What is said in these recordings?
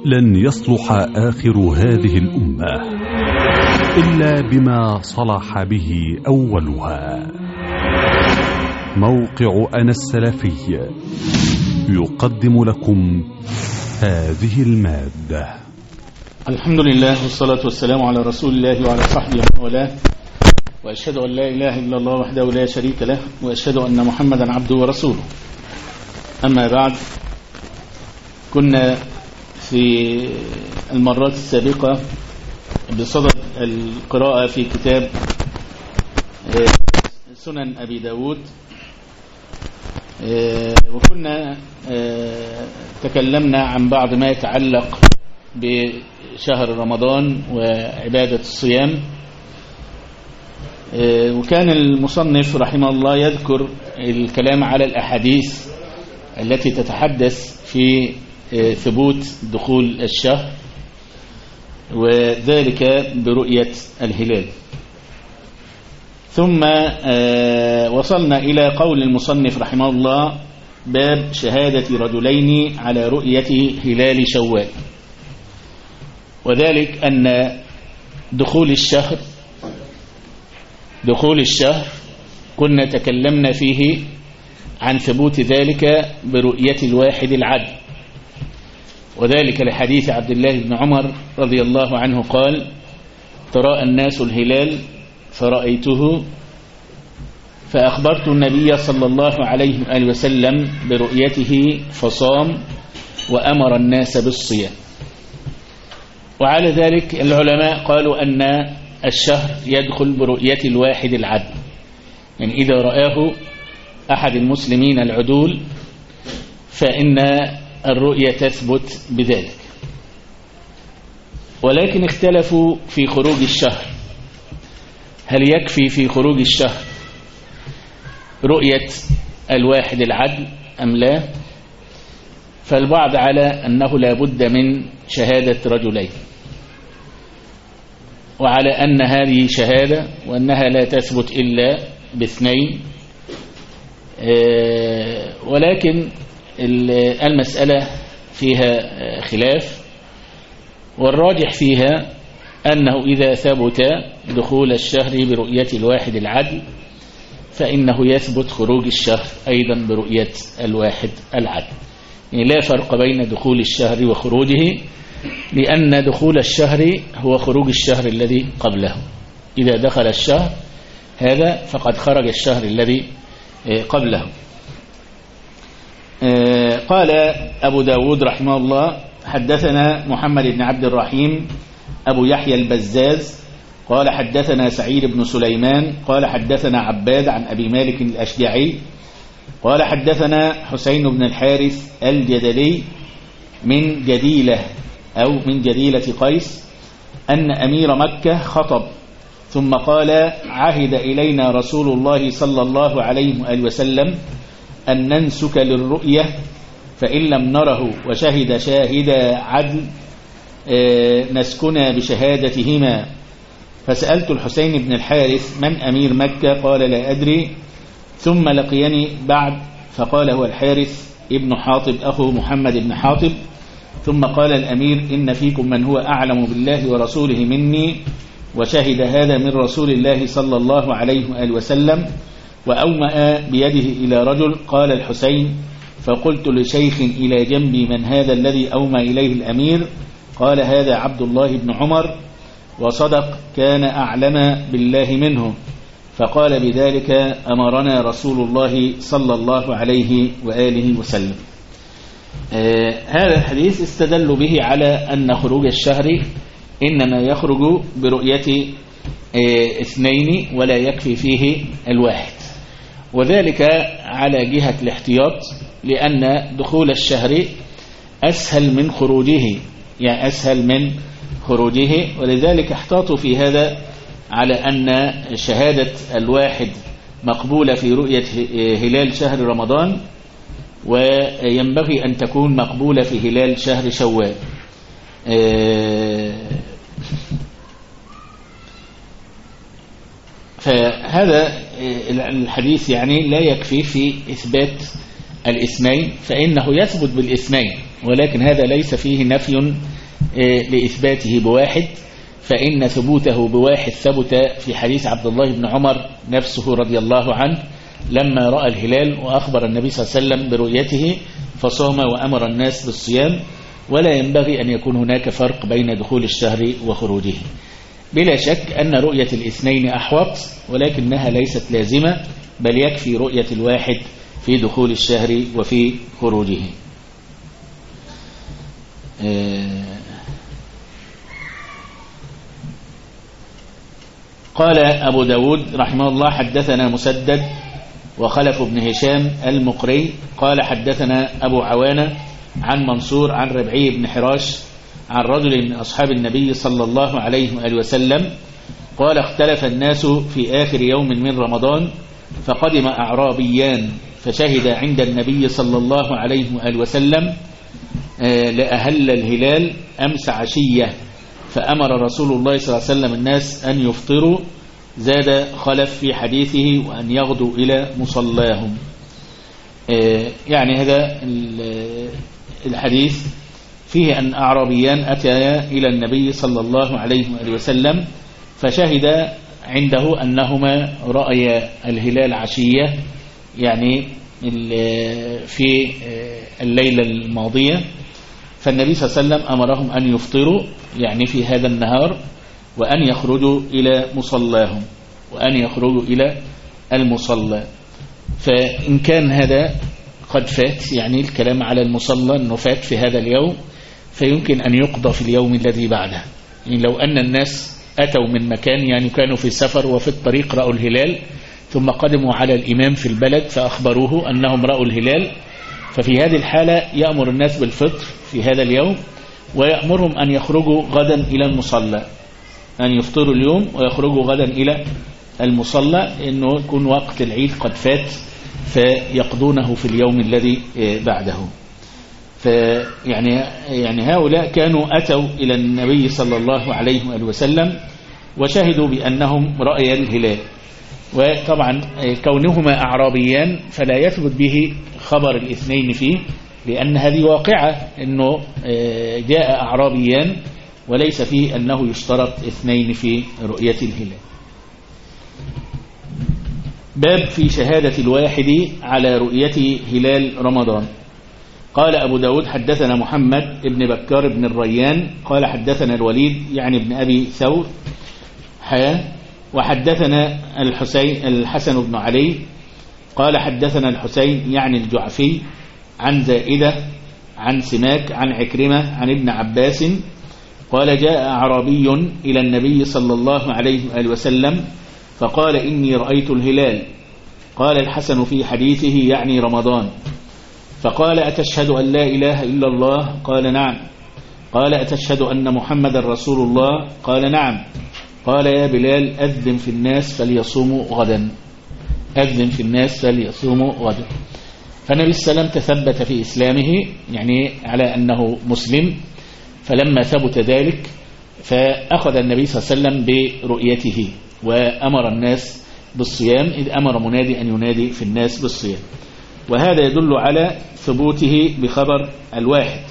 لن يصلح آخر هذه الأمة إلا بما صلح به أولها. موقع أنا السلفي يقدم لكم هذه المادة. الحمد لله والصلاة والسلام على رسول الله وعلى صحبه ومن والاه، وأشهد أن لا إله إلا الله وحده لا شريك له، وأشهد أن محمدا عبده ورسوله. أما بعد، كنا في المرات السابقة بصدد القراءة في كتاب سنن أبي داود، وكنا تكلمنا عن بعض ما يتعلق بشهر رمضان وعبادة الصيام. وكان المصنف رحمه الله يذكر الكلام على الأحاديث التي تتحدث في ثبوت دخول الشهر، وذلك برؤية الهلال. ثم وصلنا إلى قول المصنف رحمه الله: باب شهادة رجلين على رؤية هلال شوال. وذلك أن دخول الشهر كنا تكلمنا فيه عن ثبوت ذلك برؤية الواحد العدل، وذلك لحديث عبد الله بن عمر رضي الله عنه قال: تراءى الناس الهلال فرأيته فأخبرت النبي صلى الله عليه وآله وسلم برؤيته فصام وأمر الناس بالصيام. وعلى ذلك العلماء قالوا أن الشهر يدخل برؤية الواحد العدل، يعني إذا رآه أحد المسلمين العدول فإن الرؤية تثبت بذلك. ولكن اختلفوا في خروج الشهر، هل يكفي في خروج الشهر رؤية الواحد العدل أم لا؟ فالبعض على أنه لا بد من شهادة رجلين، وعلى أن هذه شهادة وأنها لا تثبت إلا باثنين. ولكن المسألة فيها خلاف، والراجح فيها أنه إذا ثبت دخول الشهر برؤية الواحد العدل فإنه يثبت خروج الشهر أيضا برؤية الواحد العدل. يعني لا فرق بين دخول الشهر وخروجه، لأن دخول الشهر هو خروج الشهر الذي قبله. إذا دخل الشهر هذا فقد خرج الشهر الذي قبله. قال أبو داود رحمه الله: حدثنا محمد بن عبد الرحيم أبو يحيى البزاز قال حدثنا سعيد بن سليمان قال حدثنا عباد عن أبي مالك الأشجعي قال حدثنا حسين بن الحارث الجدلي من جديلة قيس أن أمير مكة خطب ثم قال: عهد إلينا رسول الله صلى الله عليه وآله وسلم أن ننسك للرؤية، فإن لم نره وشهد شاهد عدل نسكنا بشهادتهما. فسألت الحسين بن الحارث: من أمير مكة؟ قال: لا أدري. ثم لقيني بعد فقال: هو الحارث ابن حاطب أخو محمد بن حاطب. ثم قال الأمير: إن فيكم من هو أعلم بالله ورسوله مني، وشهد هذا من رسول الله صلى الله عليه وآله وسلم. وأومأ بيده إلى رجل. قال الحسين: فقلت لشيخ إلى جنبي: من هذا الذي أومى إليه الأمير؟ قال: هذا عبد الله بن عمر، وصدق، كان أعلم بالله منه. فقال: بذلك أمرنا رسول الله صلى الله عليه وآله وسلم. هذا الحديث استدل به على أن خروج الشهر إنما يخرج برؤية اثنين ولا يكفي فيه الواحد، وذلك على جهة الاحتياط، لأن دخول الشهر أسهل من خروجه، ولذلك احتاطوا في هذا على أن شهادة الواحد مقبولة في رؤية هلال شهر رمضان، وينبغي أن تكون مقبولة في هلال شهر شوال. فهذا الحديث يعني لا يكفي في إثبات الاثنين، فإنه يثبت بالاثنين، ولكن هذا ليس فيه نفي لإثباته بواحد، فإن ثبوته بواحد ثبت في حديث عبد الله بن عمر نفسه رضي الله عنه لما رأى الهلال وأخبر النبي صلى الله عليه وسلم برؤيته فصام وأمر الناس بالصيام. ولا ينبغي أن يكون هناك فرق بين دخول الشهر وخروجه. بلا شك أن رؤية الاثنين أحوط، ولكنها ليست لازمة، بل يكفي رؤية الواحد في دخول الشهر وفي خروجه. قال أبو داود رحمه الله حدثنا مسدد وخلف بن هشام المقري قال حدثنا أبو عوانة عن منصور عن ربعي بن حراش عن رجل من أصحاب النبي صلى الله عليه وآله وسلم قال اختلف الناس في آخر يوم من رمضان، فقدم أعرابيان فشهد عند النبي صلى الله عليه وآله وسلم لأهل الهلال أمس عشية، فأمر رسول الله صلى الله عليه وسلم الناس أن يفطروا. زاد خلف في حديثه وأن يغدوا إلى مصلاهم. يعني هذا الحديث فيه أن أعرابيان أتيا إلى النبي صلى الله عليه وآله وسلم فشهد عنده أنهما رأيا الهلال عشية، يعني في الليلة الماضية، فالنبي صلى الله عليه وسلم أمرهم أن يفطروا يعني في هذا النهار، وأن يخرجوا إلى مصلاهم، وأن يخرجوا إلى المصلى. فإن كان هذا قد فات، يعني الكلام على المصلى أنه فات في هذا اليوم، فيمكن أن يقضى في اليوم الذي بعده. يعني لو أن الناس أتوا من مكان، يعني كانوا في سفر وفي الطريق رأوا الهلال، ثم قدموا على الإمام في البلد فأخبروه أنهم رأوا الهلال، ففي هذه الحالة يأمر الناس بالفطر في هذا اليوم، ويأمرهم أن يخرجوا غدا إلى المصلى، أن يفطروا اليوم ويخرجوا غدا إلى المصلى، لأنه يكون وقت العيد قد فات فيقضونه في اليوم الذي بعده. يعني هؤلاء كانوا أتوا إلى النبي صلى الله عليه وآله وسلم وشهدوا بأنهم رأيا الهلال، وطبعا كونهما أعرابيان فلا يثبت به خبر الاثنين فيه، لأن هذه واقعة أنه جاء أعرابيان وليس فيه أنه يشترط اثنين في رؤية الهلال. باب في شهادة الواحد على رؤية هلال رمضان. قال أبو داود حدثنا محمد ابن بكار بن الريان قال حدثنا الوليد يعني ابن أبي ثور وحدثنا الحسن بن علي قال حدثنا الحسين يعني الجعفي عن زائدة عن سماك عن عكرمة عن ابن عباس قال جاء أعرابي إلى النبي صلى الله عليه وآله وسلم فقال إني رأيت الهلال. قال الحسن في حديثه يعني رمضان، فقال أتشهد أن لا إله إلا الله؟ قال نعم. قال أتشهد أن محمد رسول الله؟ قال نعم. قال يا بلال أذن في الناس فليصوموا غدا، أذن في الناس فليصوموا غدا. فالنبي صلى الله عليه وسلم تثبت في إسلامه، يعني على أنه مسلم، فلما ثبت ذلك فأخذ النبي صلى الله عليه وسلم برؤيته وأمر الناس بالصيام، إذ أمر منادي أن ينادي في الناس بالصيام، وهذا يدل على ثبوته بخبر الواحد.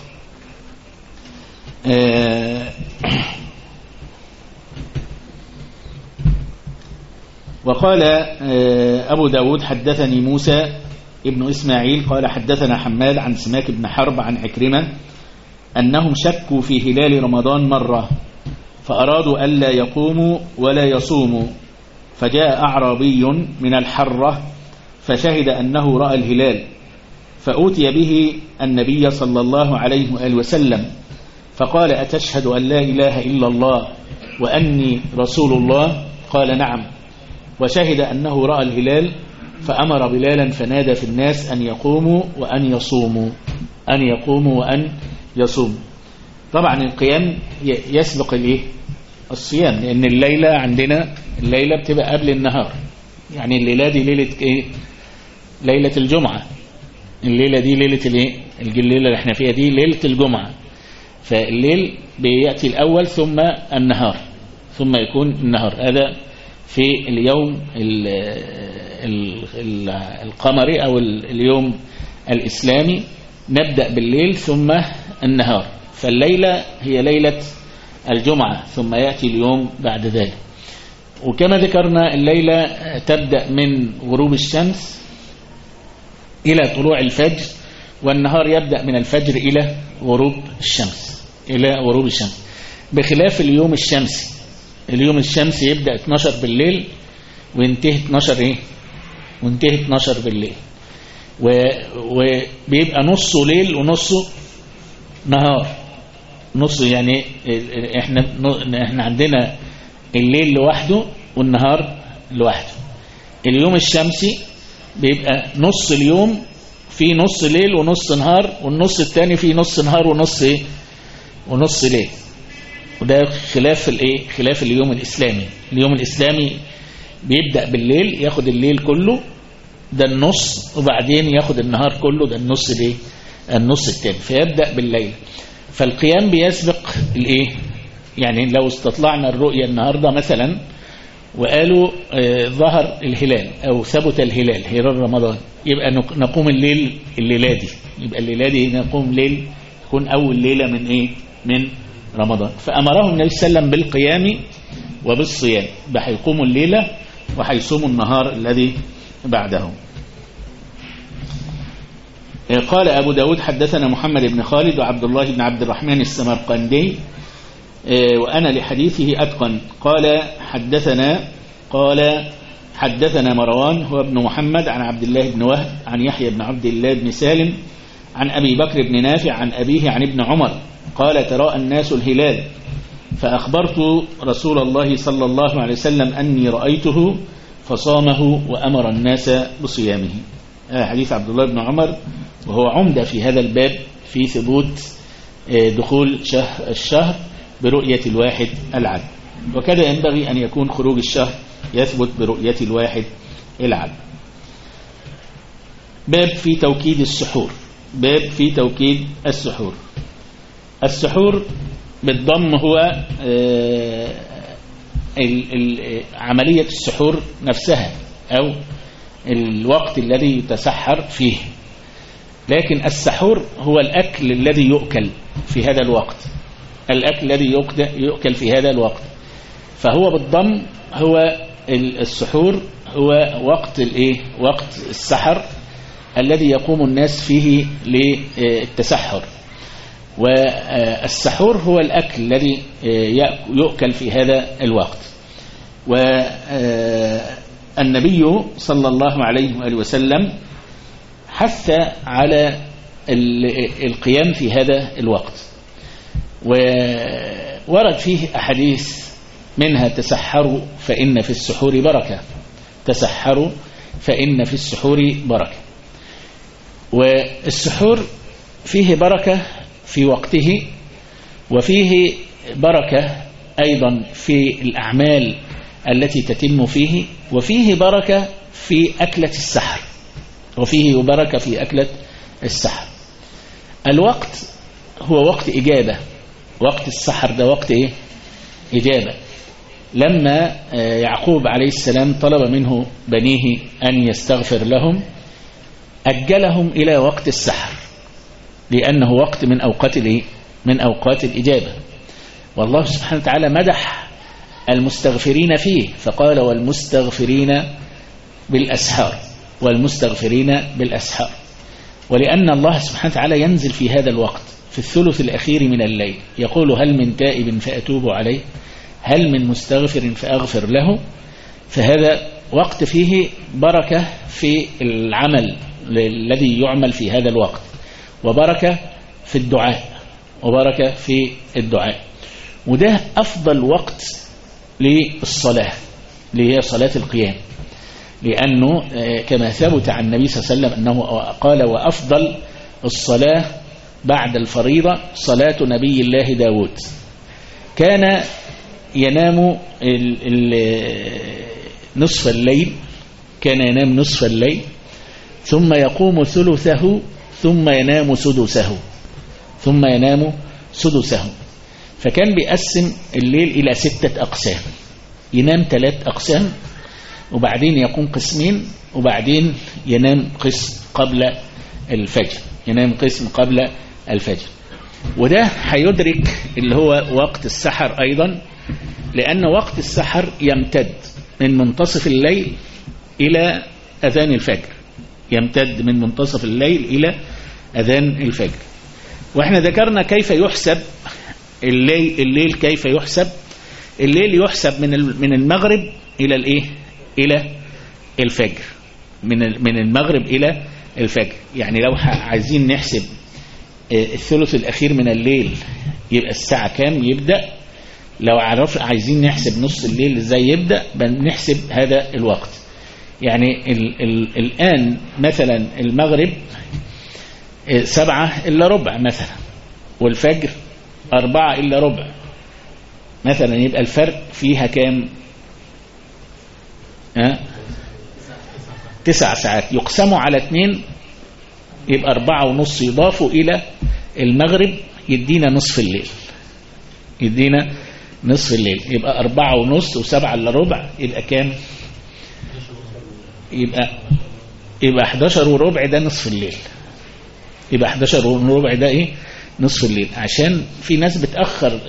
وقال أبو داود حدثني موسى ابن إسماعيل قال حدثنا حماد عن سماك بن حرب عن عكرمة أنهم شكوا في هلال رمضان مرة فأرادوا ألا يقوموا ولا يصوموا، فجاء أعرابي من الحرة فشهد أنه رأى الهلال، فأوتي به النبي صلى الله عليه وآله وسلم فقال أتشهد أن لا إله إلا الله وأني رسول الله؟ قال نعم. وشهد أنه رأى الهلال فأمر بلالا فنادى في الناس أن يقوموا وأن يصوموا، أن يقوموا وأن يصوموا. طبعا القيام يسبق الصيام، لأن الليلة عندنا الليلة بتبقى قبل النهار، يعني الليلة دي ليلة إيه؟ ليلة الجمعة. الليلة دي ليلة الإيه؟ الليلة اللي احنا فيها دي ليلة الجمعة، فالليل بيأتي الأول ثم النهار، ثم يكون النهار. هذا في اليوم القمري أو اليوم الإسلامي نبدأ بالليل ثم النهار، فالليلة هي ليلة الجمعة ثم يأتي اليوم بعد ذلك. وكما ذكرنا الليلة تبدأ من غروب الشمس إلى طلوع الفجر، والنهار يبدأ من الفجر إلى غروب الشمس بخلاف اليوم الشمسي. اليوم الشمسي يبدأ 12 بالليل وينتهي 12 بالليل، وبيبقى نصه ليل ونصه نهار. نصه يعني احنا عندنا الليل لوحده والنهار لوحده. اليوم الشمسي بيبقى نص اليوم فيه نص ليل ونص نهار، والنص الثاني فيه نص نهار ونص ليل. وده خلاف اليوم الإسلامي. اليوم الإسلامي بيبدأ بالليل، ياخد الليل كله ده النص، وبعدين ياخد النهار كله ده النص الثاني، فيبدأ بالليل. فالقيام بيسبق يعني لو استطلعنا الرؤية النهاردة مثلا وقالوا ظهر الهلال أو ثبت هلال رمضان، يبقى نقوم الليلة دي، يبقى الليلة دي نقوم ليل، تكون أول ليلة من رمضان. فأمرهم النبي صلى الله عليه وسلم بالقيام وبالصيام، بحيقوموا الليلة وحيصوموا النهار الذي بعده. قال أبو داود حدثنا محمد بن خالد وعبد الله بن عبد الرحمن السمرقندي، وأنا لحديثه أتقن. قال حدثنا مروان هو ابن محمد عن عبد الله بن وهب عن يحيى بن عبد الله بن سالم عن أبي بكر بن نافع عن أبيه عن ابن عمر قال تراءى الناس الهلال فأخبرت رسول الله صلى الله عليه وسلم أني رأيته فصامه وأمر الناس بصيامه. حديث عبد الله بن عمر، وهو عمدة في هذا الباب في ثبوت دخول الشهر برؤية الواحد العدل، وكذا ينبغي أن يكون خروج الشهر يثبت برؤية الواحد العدل. باب في توكيد السحور. السحور بالضم هو عملية السحور نفسها أو الوقت الذي يتسحر فيه، لكن السحور هو الأكل الذي يؤكل في هذا الوقت، في هذا الوقت. فهو بالضم هو السحور هو وقت السحر الذي يقوم الناس فيه للتسحر، والسحور هو الأكل الذي يؤكل في هذا الوقت. والنبي صلى الله عليه وآله وسلم حث على القيام في هذا الوقت، وورد فيه أحاديث منها تسحروا فإن في السحور بركة. والسحور فيه بركة في وقته، وفيه بركة أيضا في الأعمال التي تتم فيه، وفيه بركة في أكلة السحر. الوقت هو وقت إجابة، وقت السحر ده وقت إجابة. لما يعقوب عليه السلام طلب منه بنيه أن يستغفر لهم أجلهم إلى وقت السحر، لأنه وقت من أوقات الإجابة. والله سبحانه وتعالى مدح المستغفرين فيه فقال والمستغفرين بالأسحار. ولأن الله سبحانه وتعالى ينزل في هذا الوقت في الثلث الأخير من الليل يقول هل من تائب فأتوب عليه، هل من مستغفر فأغفر له. فهذا وقت فيه بركة في العمل الذي يعمل في هذا الوقت، وبركة في الدعاء، وده أفضل وقت للصلاة اللي هي صلاة القيام، لأنه كما ثبت عن النبي صلى الله عليه وسلم أنه قال وأفضل الصلاة بعد الفريضة صلاة نبي الله داود، كان ينام نصف الليل ثم يقوم ثلثه ثم ينام سدسه. فكان بيقسم الليل إلى 6 أقسام، ينام 3 أقسام وبعدين يقوم قسمين وبعدين ينام قسم قبل الفجر. وده هيدرك اللي هو وقت السحر أيضا، لأن وقت السحر يمتد من منتصف الليل إلى أذان الفجر، يمتد من منتصف الليل إلى أذان الفجر. وإحنا ذكرنا كيف يحسب الليل كيف يحسب. الليل يحسب من المغرب إلى الإيه؟ إلى الفجر، من المغرب إلى الفجر. يعني لو عايزين نحسب الثلث الأخير من الليل يبقى الساعة كام يبدأ، لو عايزين نحسب نص الليل ازاي يبدأ، بنحسب هذا الوقت. يعني الآن مثلا المغرب 7:15 مثلا، والفجر 4:15 مثلا، يبقى الفرق فيها كام؟ 9 ساعات يقسموا على 2 يبقى 4:30 يضافوا إلى المغرب يدينا نصف الليل، يدينا نصف الليل. يبقى 4:30 و7:15 يبقى كام؟ يبقى 11:15 ده نصف الليل. يبقى 11:15 ده ايه؟ نصف الليل. عشان في ناس بتأخر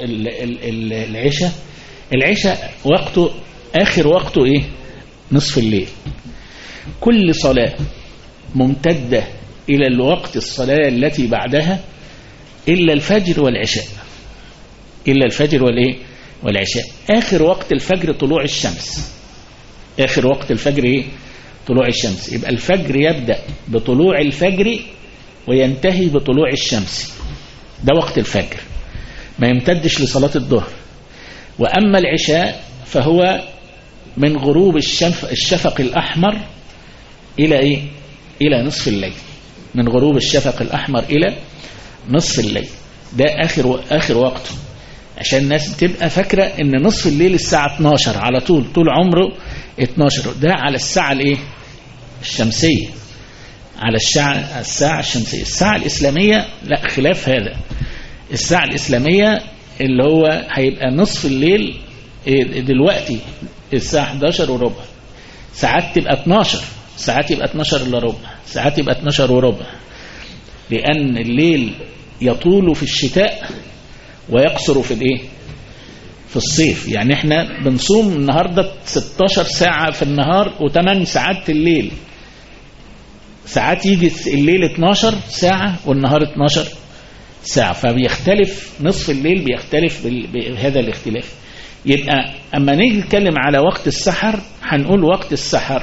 العشاء وقته آخر وقته ايه؟ نصف الليل. كل صلاة ممتدة إلى الوقت الصلاة التي بعدها إلا الفجر والعشاء، إلا الفجر والعشاء. آخر وقت الفجر طلوع الشمس، آخر وقت الفجر إيه؟ طلوع الشمس. يبقى الفجر يبدأ بطلوع الفجر وينتهي بطلوع الشمس، ده وقت الفجر، ما يمتدش لصلاة الظهر. وأما العشاء فهو من غروب الشفق الأحمر إلى إيه؟ إلى نصف الليل، من غروب الشفق الأحمر إلى نصف الليل، ده آخر وقته. عشان الناس بتبقى فاكرة إن نصف الليل الساعة 12 على طول عمره 12، ده على الساعة الإيه؟ الشمسية، على الساعة الشمسية. الساعة الإسلامية لا، خلاف هذا. الساعة الإسلامية اللي هو هيبقى نصف الليل دلوقتي الساعة 11:15، ساعات تبقى 12، ساعات يبقى 12:15، ساعات يبقى 12:15، لأن الليل يطول في الشتاء ويقصر في الايه؟ في الصيف. يعني احنا بنصوم النهاردة 16 ساعة في النهار و8 ساعات في الليل، ساعات يجي الليل 12 ساعة والنهار 12 ساعة، فبيختلف نصف الليل، بيختلف بهذا الاختلاف. يبقى اما نيجي نتكلم على وقت السحر هنقول وقت السحر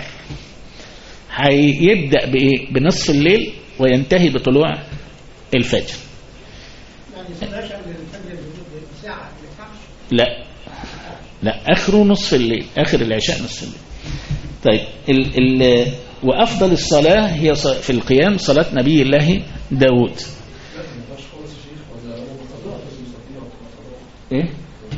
هيبدأ بإيه؟ بنصف الليل وينتهي بطلوع الفجر. لا آخره نصف الليل، آخر العشاء نصف الليل. طيب وأفضل الصلاة هي في القيام صلاة نبي الله داود. إيه؟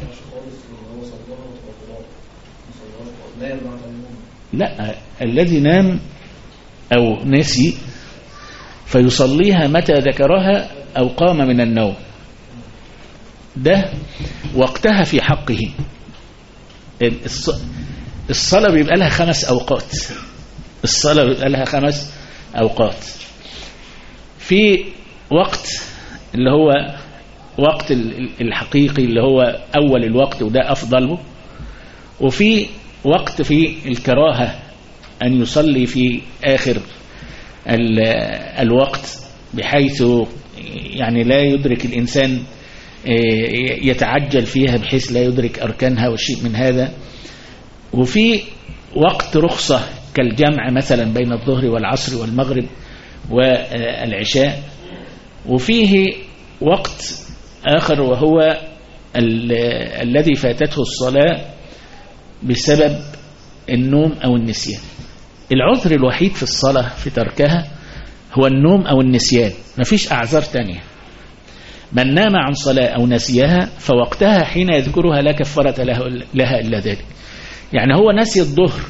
لا، الذي نام أو نسي فيصليها متى ذكرها أو قام من النوم، ده وقتها في حقه. الصلاة بيبقى لها 5 أوقات، الصلاة بيبقى لها 5 أوقات. في وقت اللي هو وقت الحقيقي اللي هو أول الوقت وده أفضله، وفي وقت في الكراهة أن يصلي في آخر الوقت بحيث يعني لا يدرك الإنسان، يتعجل فيها بحيث لا يدرك أركانها وشيء من هذا. وفي وقت رخصة كالجمع مثلا بين الظهر والعصر والمغرب والعشاء. وفيه وقت آخر وهو الذي فاتته الصلاة بسبب النوم أو النسيان. العذر الوحيد في الصلاة في تركها هو النوم أو النسيان، مفيش أعذار تانية. من نام عن صلاة أو نسيها فوقتها حين يذكرها لا كفارة لها إلا ذلك. يعني هو نسي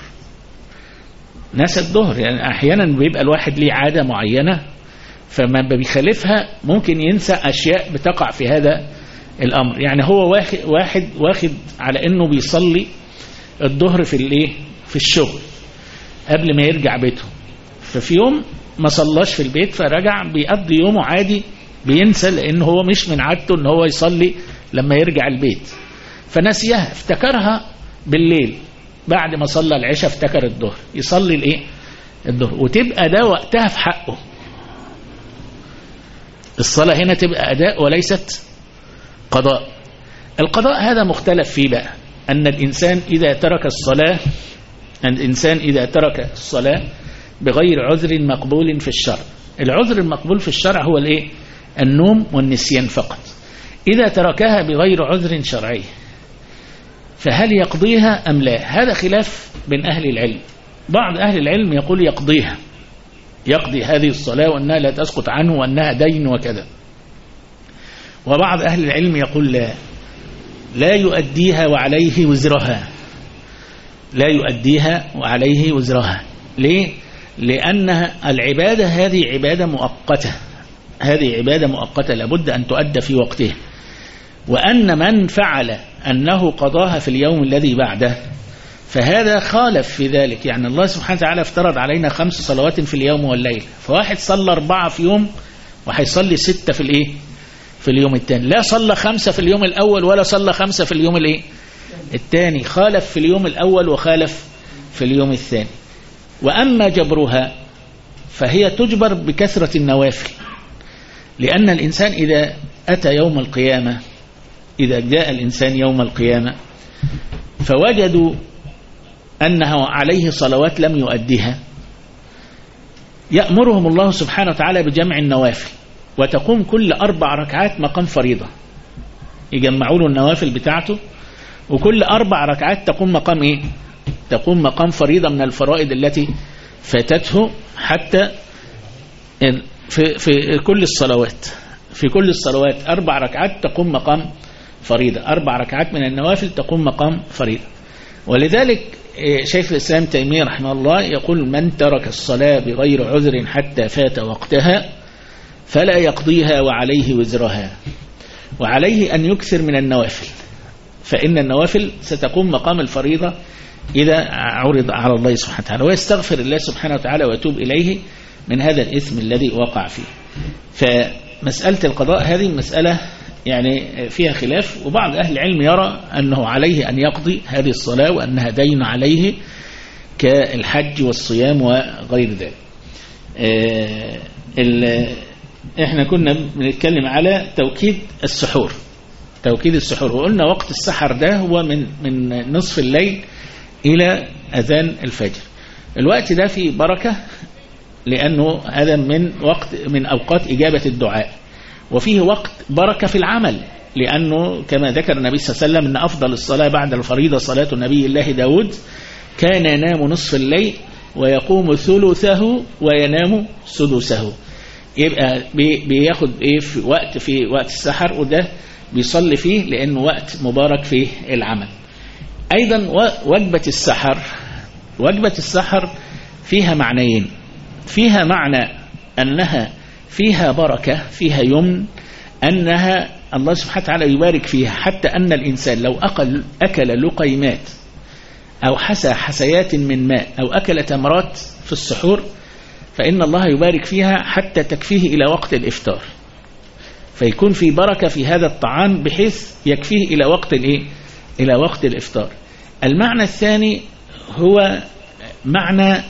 الظهر، يعني أحيانا بيبقى الواحد ليه عادة معينة فما بيخالفها ممكن ينسى أشياء بتقع في هذا الأمر. يعني هو واخد على أنه بيصلي الظهر في الشغل قبل ما يرجع بيته، ففي يوم ما صلاش في البيت فرجع بيقضي يومه عادي بينسى لأنه هو مش من عادته أنه هو يصلي لما يرجع البيت، فنسيها، افتكرها بالليل بعد ما صلى العشاء، افتكر الظهر، يصلي الايه الظهر، وتبقى ده وقتها في حقه. الصلاة هنا تبقى أداء وليست قضاء. القضاء هذا مختلف فيه بقى، أن الإنسان إذا ترك الصلاة بغير عذر مقبول في الشرع. العذر المقبول في الشرع هو الايه؟ النوم والنسيان فقط. إذا تركها بغير عذر شرعي فهل يقضيها أم لا؟ هذا خلاف بين أهل العلم. بعض أهل العلم يقول يقضيها، يقضي هذه الصلاة وأنها لا تسقط عنه وأنها دين وكذا. وبعض أهل العلم يقول لا يؤديها وعليه وزرها، لا يؤديها وعليه وزرها. ليه؟ لأنها العبادة هذه عبادة مؤقتة، هذه عبادة مؤقتة لابد أن تؤدى في وقتها. وأن من فعل أنه قضاها في اليوم الذي بعده فهذا خالف في ذلك. يعني الله سبحانه وتعالى افترض علينا 5 صلوات في اليوم والليل، فواحد صلى 4 في يوم وهيصلي 6 في الايه؟ في اليوم الثاني. لا صلى 5 في اليوم الأول ولا صلى 5 في اليوم الايه؟ الثاني، خالف في اليوم الأول وخالف في اليوم الثاني. وأما جبرها فهي تجبر بكثرة النوافل، لأن الإنسان إذا أتى يوم القيامة، إذا جاء الإنسان يوم القيامة فوجدوا أنه عليه صلوات لم يؤديها، يأمرهم الله سبحانه وتعالى بجمع النوافل، وتقوم كل 4 ركعات مقام فريضة. يجمعوا له النوافل بتاعته، وكل 4 ركعات تقوم مقام إيه؟ تقوم مقام فريضة من الفرائض التي فاتته، حتى في كل الصلوات، في كل الصلوات 4 ركعات تقوم مقام فريضة، 4 ركعات من النوافل تقوم مقام فريضة. ولذلك شيخ الإسلام تيمية رحمه الله يقول: من ترك الصلاة بغير عذر حتى فات وقتها فلا يقضيها وعليه وزرها، وعليه أن يكثر من النوافل، فإن النوافل ستقوم مقام الفريضة إذا عرض على الله سبحانه وتعالى، ويستغفر الله سبحانه وتعالى ويتوب إليه من هذا الإثم الذي وقع فيه. فمسألة القضاء هذه مسألة يعني فيها خلاف، وبعض أهل العلم يرى أنه عليه أن يقضي هذه الصلاة وأنها دين عليه كالحج والصيام وغير ذلك. احنا كنا بنتكلم على توكيد السحور، توكيد السحور، وقلنا وقت السحر ده هو من نصف الليل إلى أذان الفجر. الوقت ده فيه بركة، لأنه هذا من أوقات إجابة الدعاء، وفيه وقت بركة في العمل، لأنه كما ذكر النبي صلى الله عليه وسلم أن أفضل الصلاة بعد الفريضة صلاة النبي الله داود، كان ينام نصف الليل ويقوم ثلثه وينام سدسه. يبقى بياخد إيه في وقت السحر، وده بيصلي فيه لأنه وقت مبارك فيه العمل. أيضا وجبة السحر فيها معنيين. فيها معنى أنها فيها بركة، فيها يمن، أنها الله سبحانه وتعالى يبارك فيها، حتى أن الإنسان لو أكل لقيمات أو حسى حسيات من ماء أو أكل تمرات في السحور فإن الله يبارك فيها حتى تكفيه إلى وقت الإفطار، فيكون في بركة في هذا الطعام بحيث يكفيه إلى وقت الإفطار. المعنى الثاني هو معنى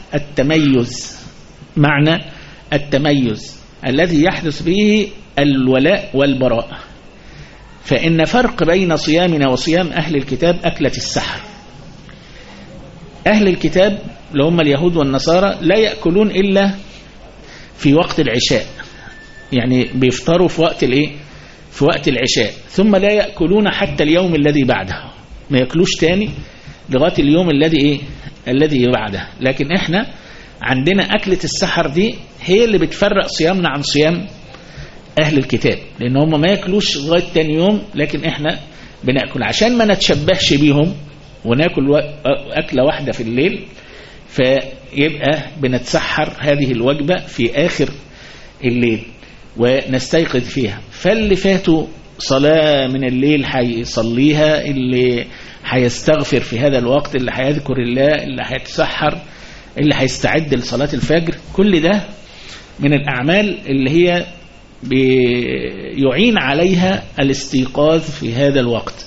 التميز الذي يحدث به الولاء والبراء. فإن فرق بين صيامنا وصيام أهل الكتاب أكلة السحر. أهل الكتاب اللي هم اليهود والنصارى لا يأكلون إلا في وقت العشاء، يعني بيفطروا في وقت العشاء، ثم لا يأكلون حتى اليوم الذي بعده، ما يأكلوش تاني لغاية اليوم الذي بعده. لكن احنا عندنا أكلة السحر دي هي اللي بتفرق صيامنا عن صيام أهل الكتاب، لأن هم ما يأكلوش لغاية تاني يوم، لكن احنا بنأكل عشان ما نتشبهش بيهم ونأكل أكلة واحدة في الليل، فيبقى بنتسحر هذه الوجبة في آخر الليل ونستيقظ فيها. فاللي فاتوا صلاة من الليل هيصليها، اللي هيستغفر في هذا الوقت، اللي هيذكر الله، اللي هيتسحر، اللي هيستعد لصلاة الفجر، كل ده من الأعمال اللي هي يعين عليها الاستيقاظ في هذا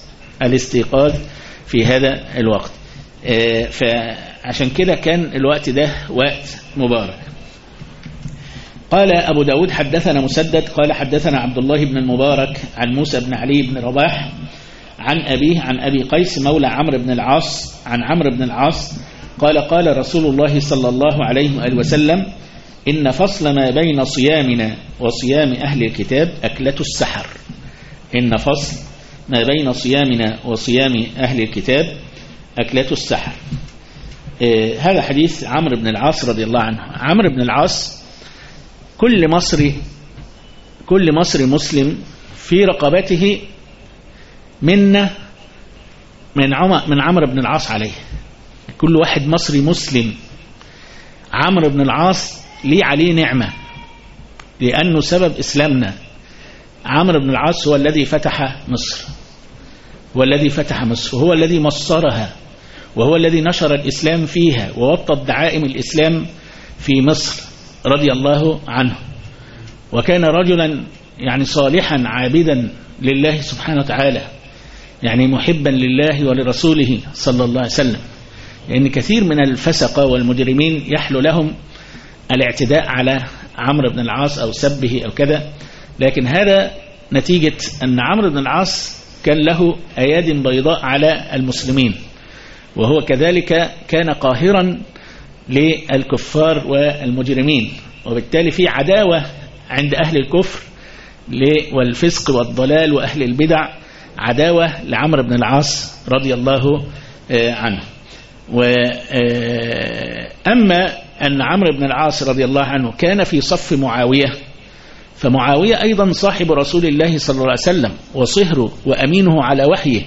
الوقت. فعشان كده كان الوقت ده وقت مبارك. قال أبو داود حدثنا مسدد قال حدثنا عبد الله بن المبارك عن موسى بن علي بن رباح عن أبيه عن أبي قيس مولى عمرو بن العاص عن عمرو بن العاص قال قال رسول الله صلى الله عليه وآله وسلم إن فصل ما بين صيامنا وصيام أهل الكتاب أكلة السحر. إن فصل ما بين صيامنا وصيام أهل الكتاب أكلة السحر. هذا حديث عمرو بن العاص رضي الله عنه. عمرو بن العاص كل مصري مسلم في رقبته من عمرو بن العاص عليه. كل واحد مصري مسلم عمرو بن العاص ليه عليه نعمة، لأنه سبب إسلامنا. عمرو بن العاص هو الذي فتح مصر، هو الذي مصرها، وهو الذي نشر الإسلام فيها ووطد دعائم الإسلام في مصر رضي الله عنه. وكان رجلا يعني صالحا عابدا لله سبحانه وتعالى، يعني محبا لله ولرسوله صلى الله عليه وسلم. لأن كثير من الفسقة والمجرمين يحلو لهم الاعتداء على عمرو بن العاص أو سبه أو كذا، لكن هذا نتيجة أن عمرو بن العاص كان له أياد بيضاء على المسلمين، وهو كذلك كان قاهرا للكفار والمجرمين، وبالتالي في عداوة عند أهل الكفر والفسق والضلال وأهل البدع، عداوة لعمرو بن العاص رضي الله عنه. أما أن عمرو بن العاص رضي الله عنه كان في صف معاوية، فمعاوية أيضا صاحب رسول الله صلى الله عليه وسلم وصهره وأمينه على وحيه.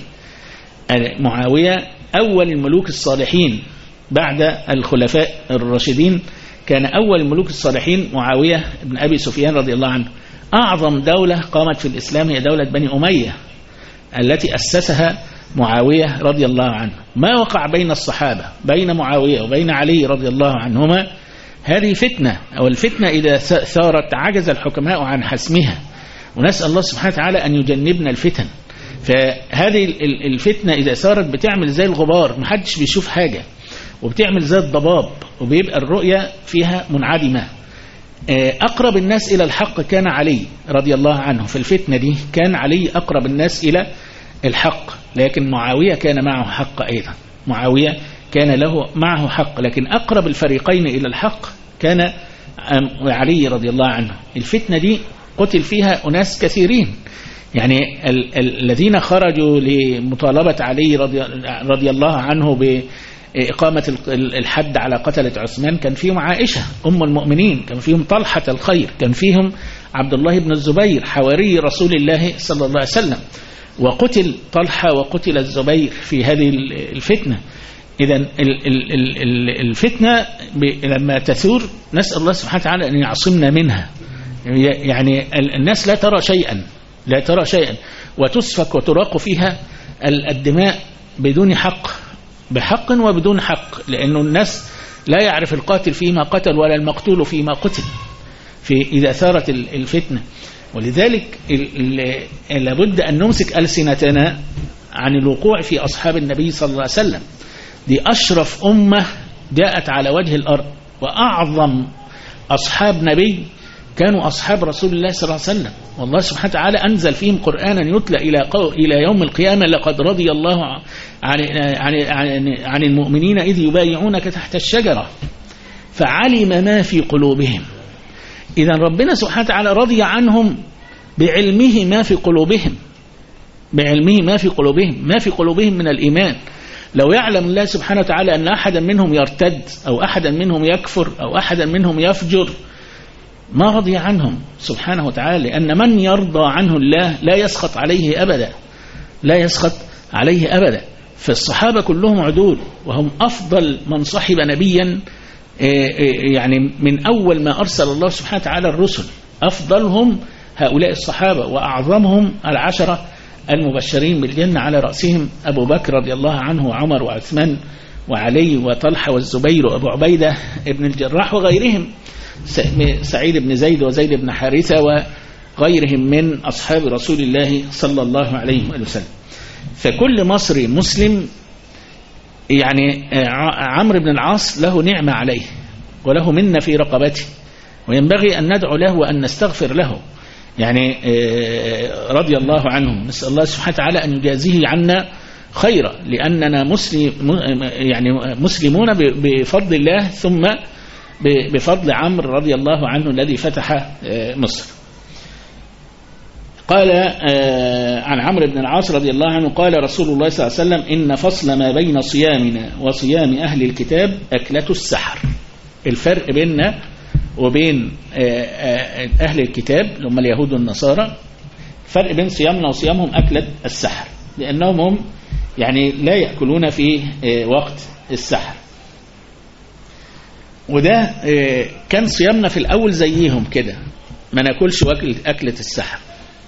معاوية أول الملوك الصالحين بعد الخلفاء الراشدين، كان أول الملوك الصالحين معاوية بن أبي سفيان رضي الله عنه. أعظم دولة قامت في الإسلام هي دولة بني أمية التي أسسها معاوية رضي الله عنه. ما وقع بين الصحابة بين معاوية وبين علي رضي الله عنهما هذه فتنة، أو الفتنة إذا ثارت عجز الحكماء عن حسمها، ونسأل الله سبحانه وتعالى أن يجنبنا الفتن. فهذه الفتنة إذا ثارت بتعمل زي الغبار، محدش بيشوف حاجة، وبتعمل زي الضباب، وبيبقى الرؤية فيها منعدمة. أقرب الناس إلى الحق كان علي رضي الله عنه. في الفتنة دي كان علي أقرب الناس إلى الحق، لكن معاوية كان معه حق أيضا. معاوية كان له معه حق، لكن أقرب الفريقين إلى الحق كان علي رضي الله عنه. الفتنة دي قتل فيها أناس كثيرين، يعني الذين خرجوا لمطالبة علي رضي الله عنه بإقامة الحد على قتلة عثمان، كان فيهم عائشة أم المؤمنين، كان فيهم طلحة الخير، كان فيهم عبد الله بن الزبير حواري رسول الله صلى الله عليه وسلم. وقتل طلحة وقتل الزبير في هذه الفتنة. إذن الفتنة لما تثور نسأل الله سبحانه وتعالى أن يعصمنا منها. يعني الناس لا ترى شيئا وتسفك وتراق فيها الدماء بدون حق، بحق وبدون حق، لأنه الناس لا يعرف القاتل فيما قتل ولا المقتول فيما قتل إذا ثارت الفتنة. ولذلك لابد أن نمسك ألسنتنا عن الوقوع في أصحاب النبي صلى الله عليه وسلم. دي أشرف أمة جاءت على وجه الأرض، وأعظم أصحاب نبي كانوا أصحاب رسول الله صلى الله عليه وسلم. والله سبحانه وتعالى أنزل فيهم قرآنا يتلى إلى يوم القيامة: لقد رضي الله عن المؤمنين إذ يبايعونك تحت الشجرة فعلم ما في قلوبهم. إذا ربنا سبحانه وتعالى رضي عنهم بعلمه ما في قلوبهم، ما في قلوبهم من الإيمان. لو يعلم الله سبحانه وتعالى أن أحدا منهم يرتد أو أحدا منهم يكفر أو أحدا منهم يفجر ما رضي عنهم سبحانه وتعالى، لأن من يرضى عنه الله لا يسخط عليه أبدا. فالصحابة كلهم عدول، وهم أفضل من صحب نبيا، يعني من أول ما أرسل الله سبحانه وتعالى الرسل أفضلهم هؤلاء الصحابة، وأعظمهم العشرة المبشرين بالجنة، على رأسهم أبو بكر رضي الله عنه وعمر وعثمان وعلي وطلحة والزبير وأبو عبيدة ابن الجراح وغيرهم، سعيد بن زيد وزيد بن حارثة غيرهم من أصحاب رسول الله صلى الله عليه وسلم. فكل مصري مسلم يعني عمرو بن العاص له نعمة عليه وله منة في رقبته، وينبغي أن ندعو له وأن نستغفر له يعني رضي الله عنه. نسأل الله سبحانه وتعالى أن يجازيه عنا خيرا، لأننا مسلمون بفضل الله، ثم بفضل عمرو رضي الله عنه الذي فتح مصر. قال عن عمرو بن العاص رضي الله عنه قال رسول الله صلى الله عليه وسلم: إن فصل ما بين صيامنا وصيام أهل الكتاب أكلة السحر. الفرق بيننا وبين أهل الكتاب اللي هم اليهود والنصارى، فرق بين صيامنا وصيامهم أكلة السحر، لأنهم هم يعني لا يأكلون في وقت السحر. وده كان صيامنا في الأول زيهم كده، ما ناكلش أكلة السحر.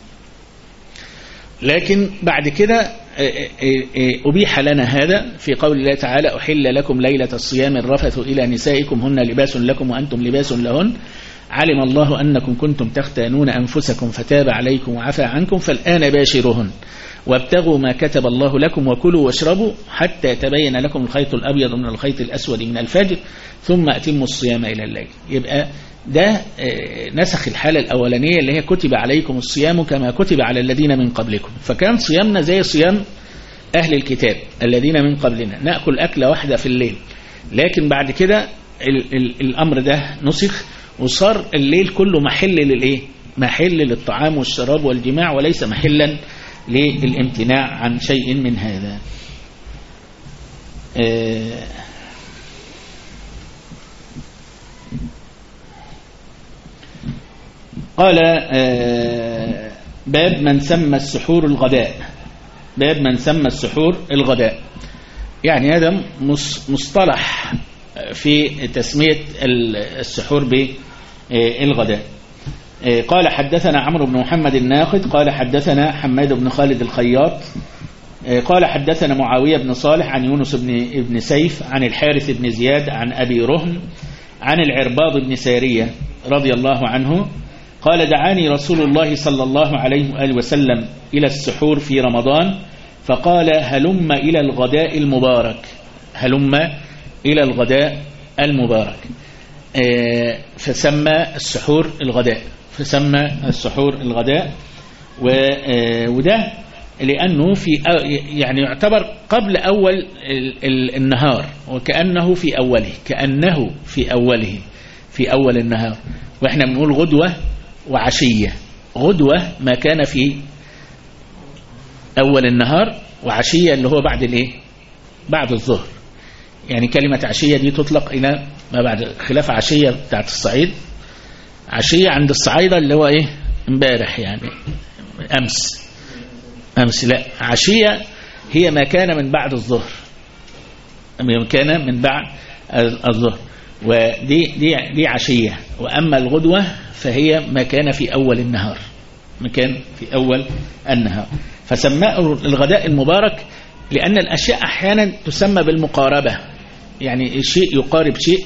لكن بعد كده أبيح لنا هذا في قول الله تعالى: أحل لكم ليلة الصيام الرفث إلى نسائكم هن لباس لكم وأنتم لباس لهن، علم الله أنكم كنتم تختانون أنفسكم فتاب عليكم وعفى عنكم فالآن باشرهن وابتغوا ما كتب الله لكم وكلوا واشربوا حتى تبين لكم الخيط الأبيض من الخيط الأسود من الفجر ثم أتموا الصيام إلى الليل. يبقى ده نسخ الحالة الأولانية اللي هي كتب عليكم الصيام كما كتب على الذين من قبلكم. فكان صيامنا زي صيام أهل الكتاب الذين من قبلنا، نأكل أكلة واحدة في الليل. لكن بعد كده الأمر ده نسخ وصار الليل كله محل للإيه؟ محل للطعام والشراب والجماع، وليس محلا للامتناع عن شيء من هذا. قال باب من سمى السحور الغداء. باب من سمى السحور الغداء، يعني هذا مصطلح في تسمية السحور بالغداء. قال حدثنا عمرو بن محمد الناقد قال حدثنا حماد بن خالد الخياط قال حدثنا معاوية بن صالح عن يونس بن سيف عن الحارث بن زياد عن أبي رهن عن العرباض بن سارية رضي الله عنه قال: دعاني رسول الله صلى الله عليه وآله وسلم إلى السحور في رمضان فقال: هلم إلى الغداء المبارك. هلم إلى الغداء المبارك. فسمى السحور الغداء. فسمى السحور الغداء. وده لأنه في يعني يعتبر قبل أول النهار، وكأنه في أوله، كأنه في أوله، في أول النهار. وإحنا بنقول غدوة وعشية. غدوة ما كان في أول النهار، وعشية اللي هو بعد الإيه؟ بعد الظهر. يعني كلمة عشية دي تطلق إلى ما بعد، خلاف عشية بتاعت الصعيد. عشية عند الصعيدة اللي هو إيه؟ امبارح، يعني أمس. لا، عشية هي ما كان من بعد الظهر، ما كان من بعد الظهر، ودي عشية. وأما الغدوة فهي ما كان في أول النهار، ما كان في أول النهار. فسماه الغداء المبارك لأن الأشياء أحيانا تسمى بالمقاربة، يعني الشيء يقارب شيء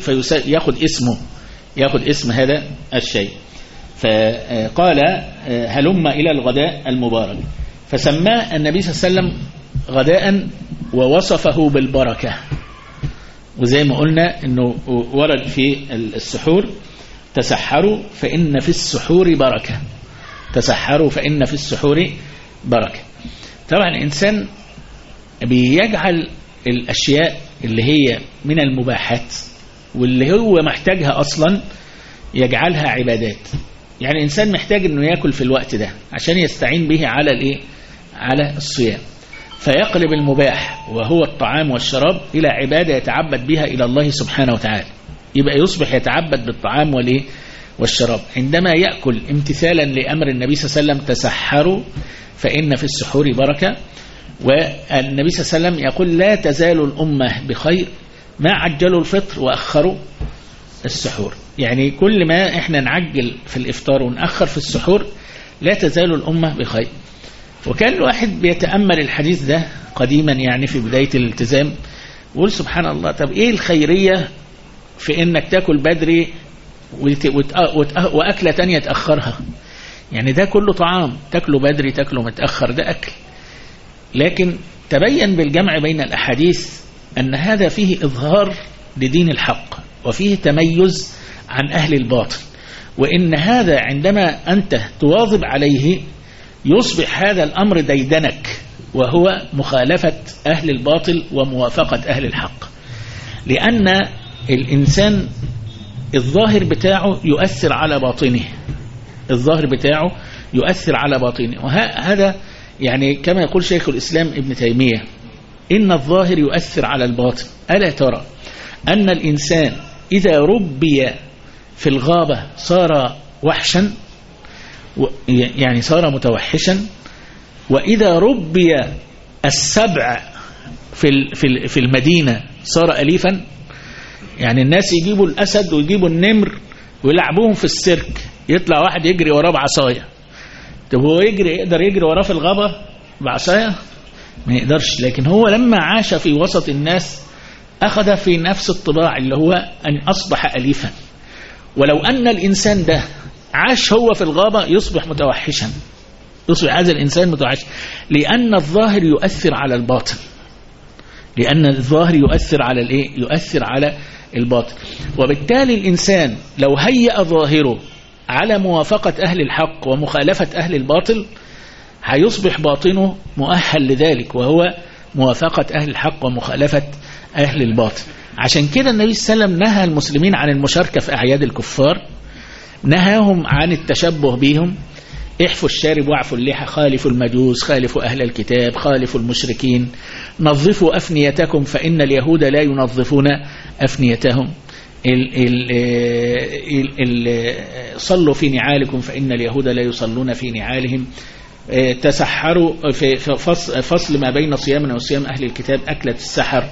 ياخذ اسم هذا الشيء. فقال: هلم إلى الغداء المبارك. فسماه النبي صلى الله عليه وسلم غداء ووصفه بالبركة. وزي ما قلنا انه ورد في السحور: تسحروا فإن في السحور بركة. تسحروا فإن في السحور بركة. طبعا الإنسان بيجعل الأشياء اللي هي من المباحات واللي هو محتاجها أصلا يجعلها عبادات. يعني الإنسان محتاج أنه يأكل في الوقت ده عشان يستعين به على الصيام، فيقلب المباح وهو الطعام والشراب إلى عبادة يتعبد بها إلى الله سبحانه وتعالى. يبقى يصبح يتعبد بالطعام والشراب عندما يأكل امتثالا لأمر النبي صلى الله عليه وسلم: تسحروا فإن في السحور بركة. والنبي صلى الله عليه وسلم يقول: لا تزال الأمة بخير ما عجلوا الفطر وأخروا السحور. يعني كل ما احنا نعجل في الإفطار ونأخر في السحور لا تزال الأمة بخير. وكان الواحد بيتأمل الحديث ده قديما، يعني في بداية الالتزام، وقول سبحان الله، طب ايه الخيرية في انك تاكل بدري وأكلة تانية تأخرها؟ يعني ده كله طعام، تاكله بدري تاكله متأخر، ده أكل. لكن تبين بالجمع بين الأحاديث أن هذا فيه إظهار لدين الحق وفيه تميز عن أهل الباطل، وإن هذا عندما أنت تواظب عليه يصبح هذا الأمر ديدنك، وهو مخالفة أهل الباطل وموافقة أهل الحق. لأن الإنسان الظاهر بتاعه يؤثر على باطنه، الظاهر بتاعه يؤثر على باطنه. وهذا يعني كما يقول شيخ الإسلام ابن تيمية إن الظاهر يؤثر على الباطن. ألا ترى أن الإنسان إذا ربي في الغابة صار وحشا، يعني صار متوحشا، وإذا ربي السبع في المدينة صار أليفا. يعني الناس يجيبوا الأسد ويجيبوا النمر ويلعبوهم في السيرك، يطلع واحد يجري وراه بعصاية. طب هو يقدر يجري وراه في الغابة بعصاية؟ ما يقدرش. لكن هو لما عاش في وسط الناس أخذ في نفس الطباع اللي هو أن أصبح أليفا. ولو أن الإنسان ده عاش هو في الغابة يصبح متوحشا، يصبح هذا الإنسان متوحش، لأن الظاهر يؤثر على الباطن، لأن الظاهر يؤثر على الإيه؟ يؤثر على الباطن. وبالتالي الإنسان لو هيأ ظاهره على موافقة أهل الحق ومخالفة أهل الباطل هيصبح باطنه مؤهل لذلك، وهو موافقة أهل الحق ومخالفة أهل الباطل. عشان كده النبي صلى الله عليه وسلم نهى المسلمين عن المشاركة في أعياد الكفار، نهاهم عن التشبه بهم. احفوا الشارب واعفوا اللحى، خالفوا المجوس، خالفوا أهل الكتاب، خالفوا المشركين، نظفوا أفنيتكم فإن اليهود لا ينظفون أفنيتهم، صلوا في نعالكم فإن اليهود لا يصلون في نعالهم، تسحروا في فصل ما بين صيامنا وصيام أهل الكتاب أكلة السحر.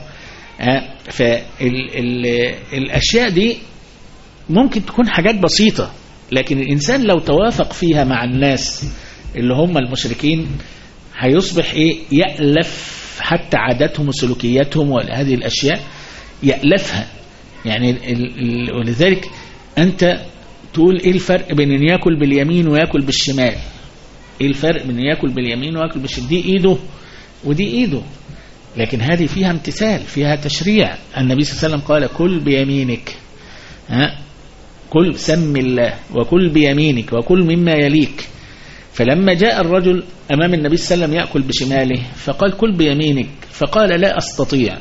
فالأشياء دي ممكن تكون حاجات بسيطة، لكن الإنسان لو توافق فيها مع الناس اللي هم المشركين هيصبح يألف حتى عاداتهم وسلوكياتهم وهذه الأشياء يألفها. يعني ولذلك أنت تقول إيه الفرق بين أن يأكل باليمين ويأكل بالشمال؟ إيه الفرق بين أن يأكل باليمين ويأكل بالشمال؟ دي إيده ودي إيده، لكن هذه فيها امتثال، فيها تشريع. النبي صلى الله عليه وسلم قال كل بيمينك، كل سم الله وكل بيمينك وكل مما يليك. فلما جاء الرجل أمام النبي صلى الله عليه وسلم يأكل بشماله فقال كل بيمينك، فقال لا أستطيع،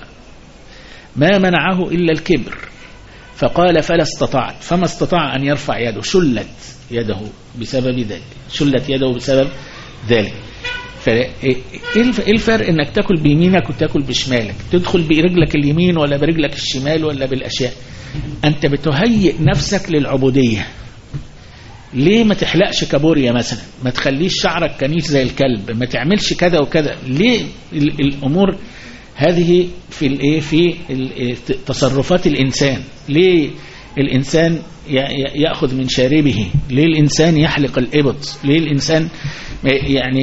ما منعه إلا الكبر، فقال فلا استطعت، فما استطاع أن يرفع يده، شلت يده بسبب ذلك، شلت يده بسبب ذلك. فإيه الفرق إنك تأكل بيمينك وتأكل بشمالك؟ تدخل برجلك اليمين ولا برجلك الشمال ولا بالأشياء؟ أنت بتهيئ نفسك للعبودية. ليه ما تحلقش كابوريا مثلا؟ ما تخليش شعرك كنيس زي الكلب؟ ما تعملش كذا وكذا؟ ليه الأمور هذه في تصرفات الإنسان؟ ليه الإنسان يأخذ من شاربه؟ ليه الإنسان يحلق الإبط؟ ليه الإنسان يعني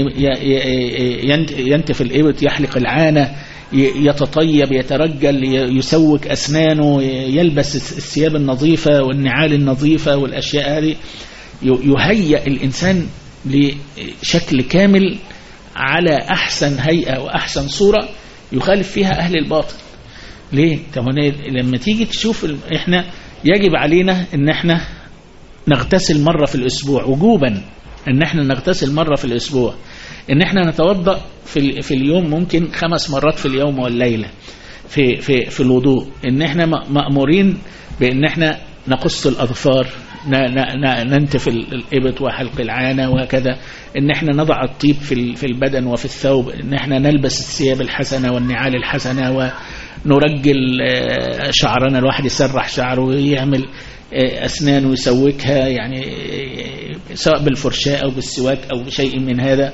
ينتف الإبط، يحلق العانة، يتطيب، يترجل، يسوك أسنانه، يلبس الثياب النظيفة والنعال النظيفة والأشياء هذه؟ يهيئ الإنسان لشكل كامل على أحسن هيئة وأحسن صورة يخالف فيها أهل الباطل. ليه؟ لما تيجي تشوف إحنا يجب علينا إن إحنا نغتسل مرة في الأسبوع وجوبا، إن إحنا نغتسل مرة في الأسبوع، إن إحنا نتوضأ في اليوم ممكن 5 مرات في اليوم والليلة في الوضوء، إن إحنا مأمورين بإن إحنا نقص الأظفار، ننتف الإبط وحلق العانة وهكذا، إن إحنا نضع الطيب في البدن وفي الثوب، إن إحنا نلبس الثياب الحسنة والنعال الحسنة، ونرجل شعرنا، الواحد يسرح شعره ويعمل أسنان ويسوكها، يعني سواء بالفرشاة أو بالسواك أو بشيء من هذا.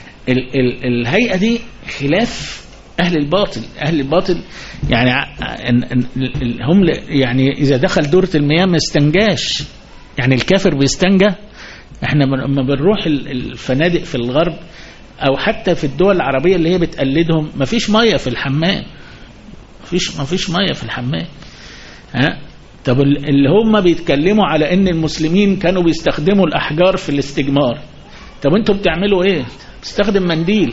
الهيئة دي خلاف أهل الباطل. أهل الباطل يعني هم يعني إذا دخل دورة المياه ما استنجاش، يعني الكافر بيستنجى. احنا لما بنروح الفنادق في الغرب أو حتى في الدول العربية اللي هي بتقلدهم ما فيش مية في الحمام، ما فيش مية في الحمام. طب اللي هم بيتكلموا على ان المسلمين كانوا بيستخدموا الأحجار في الاستجمار، طب انتوا بتعملوا ايه؟ بتستخدم منديل،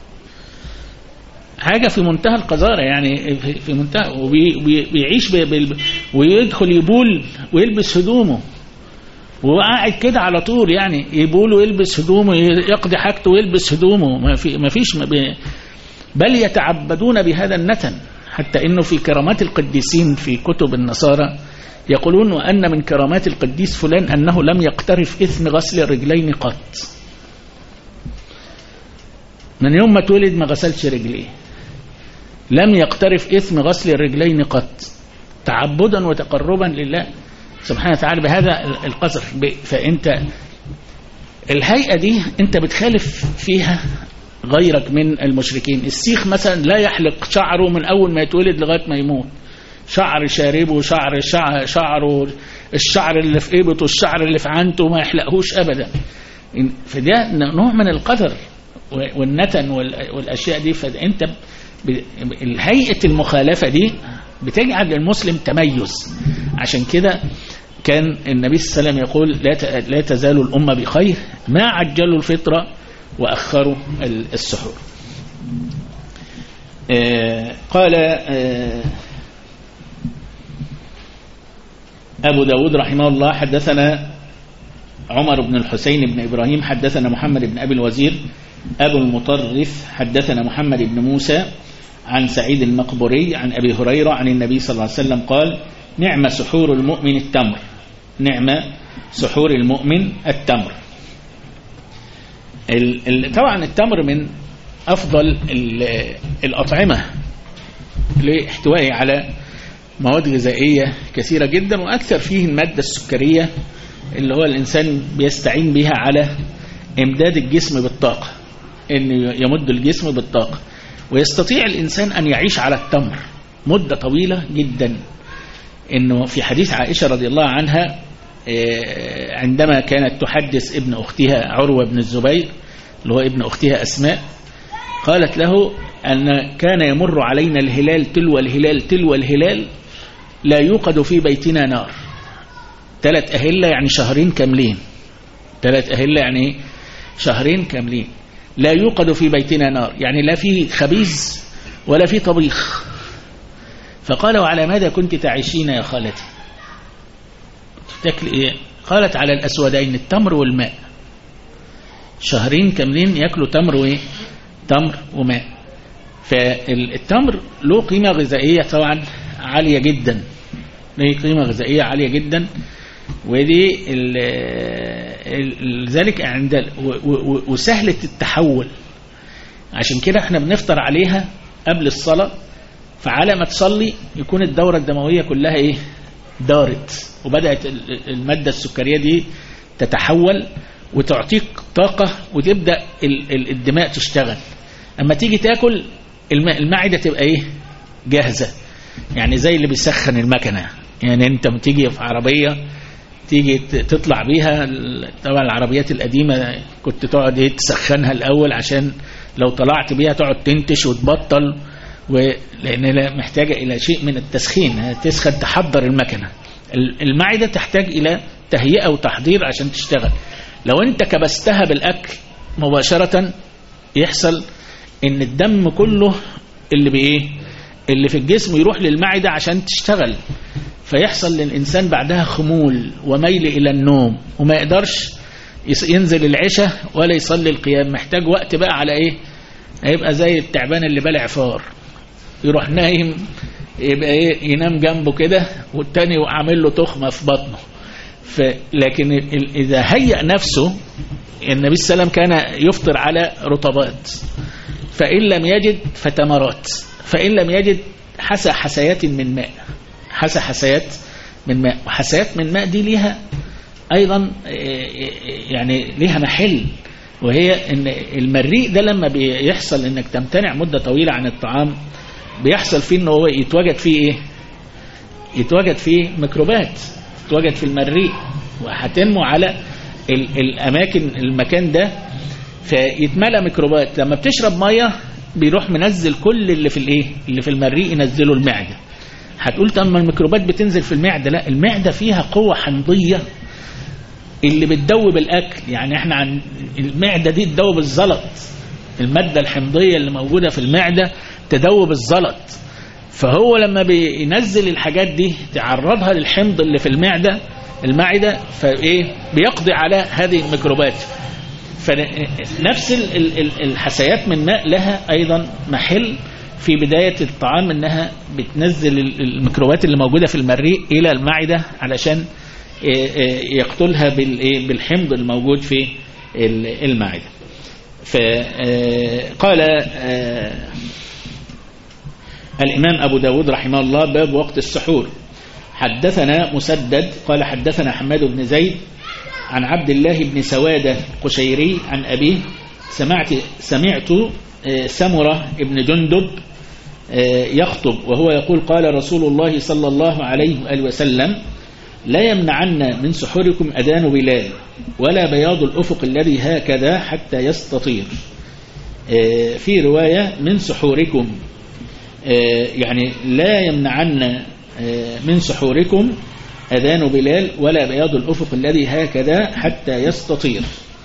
حاجة في منتهى القذارة يعني، في منتهى، وبيعيش ويدخل يبول ويلبس هدومه وقاعد كده على طول، يعني يبول ويلبس هدومه، يقضي حاجته ويلبس هدومه، ما فيش بل يتعبدون بهذا النتن. حتى انه في كرامات القديسين في كتب النصارى يقولون وأن من كرامات القديس فلان أنه لم يقترف إثم غسل الرجلين قط، من يوم ما تولد ما غسلش رجليه، لم يقترف إثم غسل الرجلين قط، تعبدا وتقربا لله سبحانه وتعالى بهذا القصر. فأنت الهيئة دي أنت بتخالف فيها غيرك من المشركين. السيخ مثلا لا يحلق شعره من أول ما يتولد لغاية ما يموت، شعر شاربه، شعره، الشعر اللي في إبطه، الشعر اللي في عنته ما يحلقهوش أبدا. فده نوع من القدر والنتن والأشياء دي. فأنت الهيئة المخالفة دي بتجعل للمسلم تميز. عشان كده كان النبي صلى الله عليه وسلم يقول لا تزال الأمة بخير ما عجلوا الفطرة وأخروا السحور. قال أبو داود رحمه الله حدثنا عمر بن الحسين بن إبراهيم حدثنا محمد بن أبي الوزير أبو المطرف حدثنا محمد بن موسى عن سعيد المقبري عن أبي هريرة عن النبي صلى الله عليه وسلم قال نعم سحور المؤمن التمر، نعم سحور المؤمن التمر. طبعا التمر من أفضل الأطعمة لاحتوائه على مواد غذائية كثيرة جدا، وأكثر فيه المادة السكرية اللي هو الإنسان بيستعين بها على إمداد الجسم بالطاقة، إن يمد الجسم بالطاقة، ويستطيع الإنسان أن يعيش على التمر مدة طويلة جدا. إنه في حديث عائشة رضي الله عنها عندما كانت تحدث ابن أختها عروة بن الزبير اللي هو ابن أختها أسماء، قالت له أن كان يمر علينا الهلال تلو الهلال تلو الهلال لا يوقد في بيتنا نار. 3 أهلة يعني شهرين كاملين، 3 أهلة يعني شهرين كاملين لا يوقد في بيتنا نار، يعني لا في خبيز ولا في طبيخ. فقال وعلى ماذا كنت تعيشين يا خالتي؟ تاكل ايه؟ قالت على الأسودين التمر والماء، شهرين كاملين يأكلوا تمر وايه؟ تمر وماء. فالتمر له قيمة غذائية طبعا عالية جدا، له قيمة غذائية عالية جدا، ودي ذلك عند وسهلة التحول. عشان كده احنا بنفطر عليها قبل الصلاة، فعلى ما تصلي يكون الدورة الدموية كلها ايه؟ دارت، وبدأت المادة السكرية دي تتحول وتعطيك طاقة، وتبدأ الدماء تشتغل. اما تيجي تاكل المعدة تبقى ايه؟ جاهزة، يعني زي اللي بيسخن المكنة. يعني انت بتيجي في عربية تيجي تطلع بيها، طبعا العربيات القديمة كنت تقعد ايه؟ تسخنها الأول عشان لو طلعت بيها تقعد تنتش وتبطل، لأن محتاجة إلى شيء من التسخين، تسخن تحضر المكنة. المعدة تحتاج إلى تهيئة وتحضير عشان تشتغل. لو أنت كبستها بالأكل مباشرة يحصل إن الدم كله اللي في الجسم يروح للمعدة عشان تشتغل، فيحصل للإنسان بعدها خمول وميل إلى النوم، وما يقدرش ينزل العشاء ولا يصلي القيام. محتاج وقت بقى على إيه؟ هيبقى زي التعبان اللي بلع فار، يروح نايم، يبقى إيه؟ ينام جنبه كده، والتاني عامل له تخمة في بطنه. لكن إذا هيأ نفسه، النبي صلى الله عليه وسلم كان يفطر على رطبات، فإن لم يجد فتمرات، فإن لم يجد حسى حسيات من ماء، حسى حسيات من ماء. وحسيات من ماء دي ليها أيضا يعني ليها محل، وهي إن المريء ده لما بيحصل إنك تمتنع مدة طويلة عن الطعام، بيحصل فيه إنه هو يتوجد فيه إيه؟ يتوجد فيه ميكروبات، يتوجد في المريء، وهتنمو على المكان ده، فيتملى ميكروبات. لما بتشرب مية بيروح منزل كل اللي في الإيه؟ اللي في المريء ينزله المعدة. هتقول طب ما الميكروبات بتنزل في المعدة، لا، المعدة فيها قوة حمضية اللي بتدوب الأكل. يعني احنا عن المعدة دي تدوب الزلط، المادة الحمضية اللي موجودة في المعدة تدوب الزلط، فهو لما بينزل الحاجات دي تعرضها للحمض اللي في المعدة فايه بيقضي على هذه الميكروبات. فنفس الحسيات من ماء لها أيضا محل في بداية الطعام، انها بتنزل الميكروبات اللي موجودة في المريء الى المعدة علشان يقتلها بالحمض الموجود في المعدة. فقال الإمام أبو داود رحمه الله: باب وقت السحور. حدثنا مسدد قال حدثنا حماد بن زيد عن عبد الله بن سوادة القشيري عن أبيه: سمعت سمرة بن جندب يخطب وهو يقول: قال رسول الله صلى الله عليه وآله وسلم: لا يمنعن من سحوركم أذان بلال ولا بياض الأفق الذي هكذا حتى يستطير. في رواية من سحوركم، يعني لا يمنعن من سحوركم أذان بلال ولا بياض الأفق الذي هكذا حتى يستطير.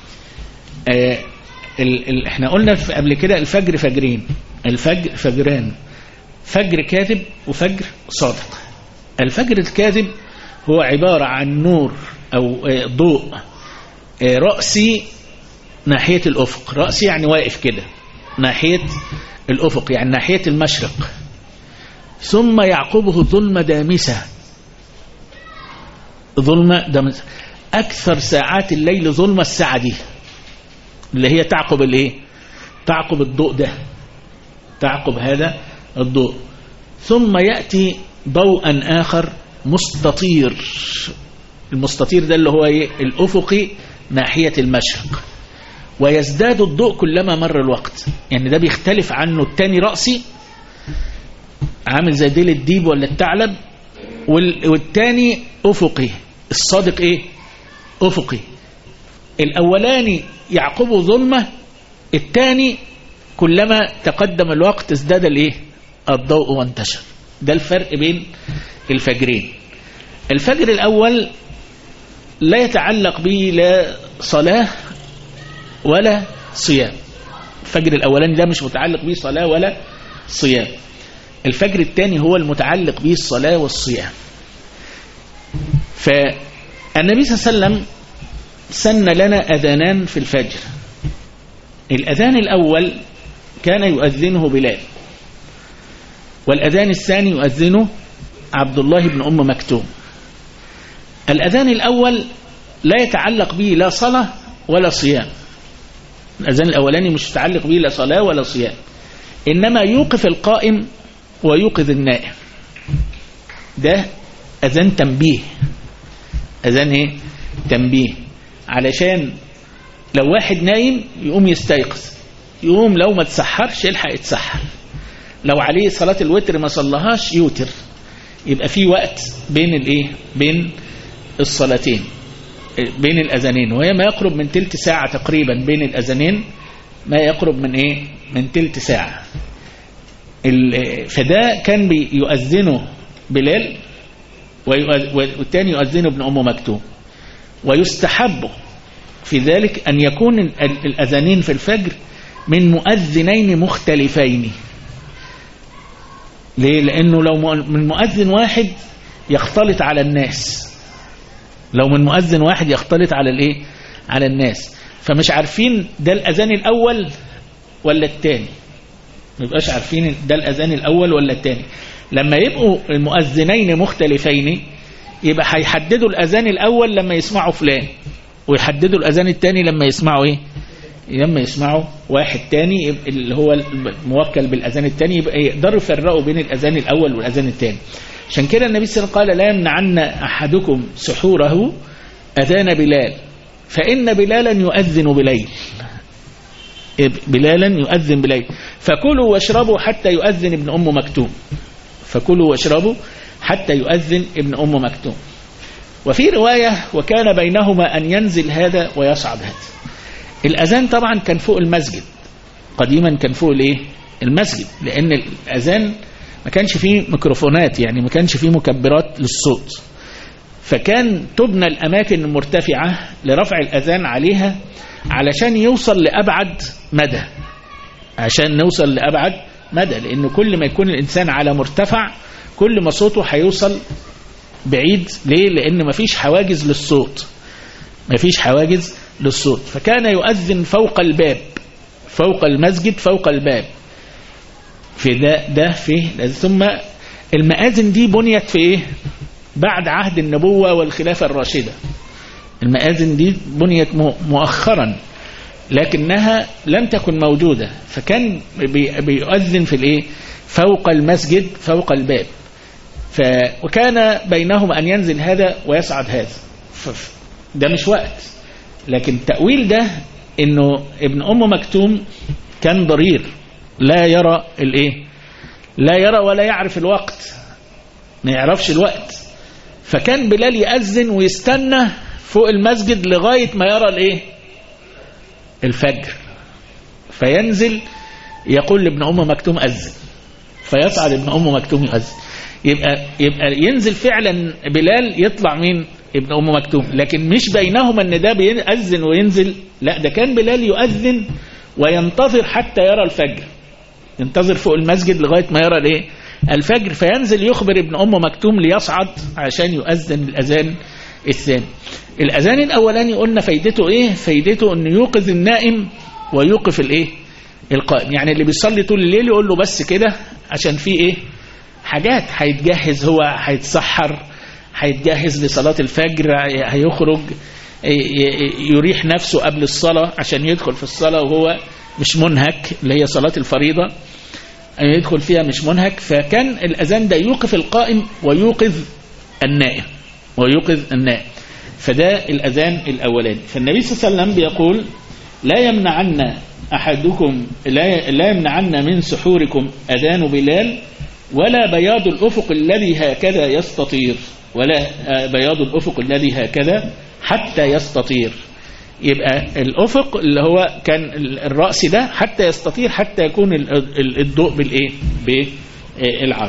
احنا قلنا قبل كده الفجر فجرين، الفجر فجران، فجر كاذب وفجر صادق. الفجر الكاذب هو عبارة عن نور أو ضوء رأسي ناحية الأفق، رأسي يعني واقف كده ناحية الأفق، يعني ناحية المشرق، ثم يعقبه ظلمة دامسة. ظلمة دامسة، أكثر ساعات الليل ظلمة الساعة دي اللي هي تعقب الايه؟ تعقب الضوء ده، تعقب هذا الضوء. ثم يأتي ضوءا آخر مستطير. المستطير ده اللي هو ايه؟ الأفقي ناحية المشرق، ويزداد الضوء كلما مر الوقت. يعني ده بيختلف عنه التاني رأسي، عامل زي ديل الديب ولا الثعلب، والتاني أفقي. الصادق ايه؟ أفقي. الأولاني يعقبه ظلمة، الثاني كلما تقدم الوقت ازداد الايه؟ الضوء وانتشر. ده الفرق بين الفجرين. الفجر الأول لا يتعلق به لا صلاة ولا صيام. الفجر الأولاني ده مش متعلق به صلاة ولا صيام. الفجر الثاني هو المتعلق به الصلاة والصيام. فالنبي صلى الله عليه وسلم سن لنا أذانان في الفجر. الأذان الأول كان يؤذنه بلال، والأذان الثاني يؤذنه عبد الله بن أم مكتوم. الأذان الأول لا يتعلق به لا صلاة ولا صيام. الأذان الأولاني مش يتعلق به لا صلاة ولا صيام، إنما يوقف القائم ويوقظ النائم. ده أذان تنبيه. أذان ايه؟ تنبيه، علشان لو واحد نايم يقوم يستيقظ، يقوم لو ما تسحرش يلحق يتسحر، لو عليه صلاة الوتر ما صلهاش يوتر. يبقى في وقت بين الايه؟ بين الصلاتين، بين الأذانين، وهي ما يقرب من تلت ساعة تقريبا بين الأذانين، ما يقرب من ايه؟ من تلت ساعة. فده كان يؤذنه بلال، والثاني يؤذنه ابن أم مكتوم. ويستحب في ذلك أن يكون الأذانين في الفجر من مؤذنين مختلفين. ليه؟ لأنه لو من مؤذن واحد يختلط على الناس، لو من مؤذن واحد يختلط على الايه؟ على الناس، فمش عارفين ده الأذان الأول ولا الثاني، ما يبقاش عارفين ده الأذان الأول ولا الثاني. لما يبقوا المؤذنين مختلفين يبقى هيحددوا الأذان الأول لما يسمعوا فلان، ويحددوا الأذان الثاني لما يسمعوا ايه؟ لما يسمعوا واحد تاني اللي هو الموكل بالأذان الثاني، يبقى يقدروا يفرقوا بين الأذان الأول والأذان الثاني. عشان كده النبي صلى الله عليه وسلم قال: لا يمنعن أحدكم سحوره أذان بلال فإن بلالا يؤذن بليل. بلالا يؤذن بليل، فكلوا واشربوا حتى يؤذن ابن أم مكتوم. فكلوا واشربوا حتى يؤذن ابن أم مكتوم. وفي رواية: وكان بينهما أن ينزل هذا ويصعد هذا. الأذان طبعا كان فوق المسجد، قديما كان فوق الايه؟ المسجد، لأن الأذان ما كانش فيه ميكروفونات، يعني ما كانش فيه مكبرات للصوت، فكان تبنى الأماكن المرتفعة لرفع الأذان عليها علشان يوصل لأبعد مدى، عشان نوصل لأبعد مدى، لأن كل ما يكون الإنسان على مرتفع كل ما صوته هيوصل بعيد. ليه؟ لأن مفيش حواجز للصوت، مفيش حواجز للصوت. فكان يؤذن فوق الباب، فوق المسجد، فوق الباب. في ده فيه. ثم المآذن دي بنيت في ايه؟ بعد عهد النبوة والخلافة الراشدة. المآذن دي بنيت مؤخرا لكنها لم تكن موجودة، فكان بيؤذن في الايه؟ فوق المسجد، فوق الباب. وكان بينهم أن ينزل هذا ويصعد هذا. ده مش وقت، لكن التأويل ده انه ابن أم مكتوم كان ضرير، لا يرى الايه؟ لا يرى ولا يعرف الوقت، ما يعرفش الوقت. فكان بلال يأذن ويستنى فوق المسجد لغاية ما يرى الايه؟ الفجر، فينزل يقول لابن أم مكتوم أذن، فيصعد ابن أم مكتوم يؤذن. يبقى ينزل فعلا بلال، يطلع مين؟ ابن أم مكتوم. لكن مش بينهما ان ده بيأذن وينزل، لا، ده كان بلال يؤذن وينتظر حتى يرى الفجر، ينتظر فوق المسجد لغاية ما يرى الايه؟ الفجر، فينزل يخبر ابن أم مكتوم ليصعد عشان يؤذن الأذان الثاني. الأذان الأولاني قلنا فايدته ايه؟ فايدته انه يوقظ النائم ويوقف الايه؟ القائم. يعني اللي بيصلي طول الليل يقول له بس كده عشان في ايه؟ حاجات هيتجهز، هو هيتسحر، هيتجهز لصلاة الفجر، هيخرج يريح نفسه قبل الصلاة عشان يدخل في الصلاة وهو مش منهك، اللي هي صلاة الفريضة يدخل فيها مش منهك. فكان الأذان ده يوقف القائم ويوقظ النائم، ويوقظ النائم. فده الأذان الأولاني. فالنبي صلى الله عليه وسلم بيقول لا يمنعن أحدكم، لا يمنعن من سحوركم أذان بلال ولا بياض الأفق الذي هكذا يستطير، ولا بياض الأفق الذي هكذا حتى يستطير. يبقى الأفق اللي هو كان الرأس ده حتى يستطير، حتى يكون الضوء بالإيه؟ بالعرض.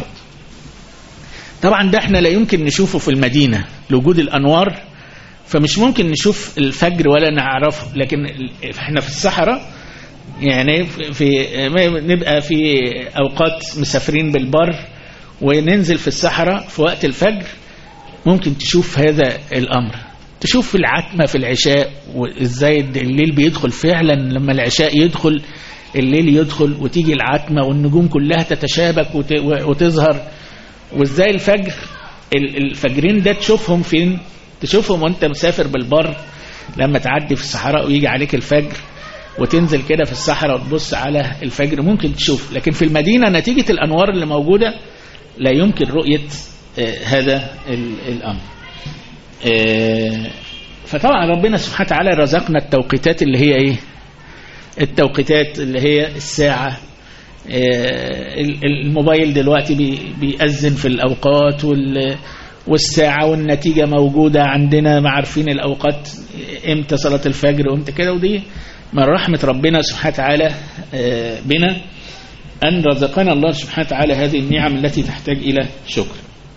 طبعا ده احنا لا يمكن نشوفه في المدينة لوجود الأنوار، فمش ممكن نشوف الفجر ولا نعرفه. لكن احنا في الصحراء يعني نبقى في أوقات مسافرين بالبر وننزل في الصحراء في وقت الفجر، ممكن تشوف هذا الأمر. تشوف في العتمة في العشاء وإزاي الليل بيدخل فعلا، لما العشاء يدخل الليل يدخل وتيجي العتمة والنجوم كلها تتشابك وتظهر. وإزاي الفجر، الفجرين ده تشوفهم فين؟ تشوفهم وانت مسافر بالبر، لما تعدي في الصحراء ويجي عليك الفجر وتنزل كده في الصحراء وتبص على الفجر ممكن تشوف. لكن في المدينة نتيجة الأنوار اللي موجودة لا يمكن رؤية هذا الأمر. فطبعا ربنا سبحانه وتعالى رزقنا التوقيتات اللي هي ايه؟ التوقيتات اللي هي الساعة. الموبايل دلوقتي بيأذن في الأوقات والساعة، والنتيجة موجودة عندنا، ما عارفين الأوقات امتى صلاة الفجر وامتى كده. ودي من رحمة ربنا سبحانه وتعالى بنا أن رزقنا الله سبحانه وتعالى هذه النعم التي تحتاج إلى شكر.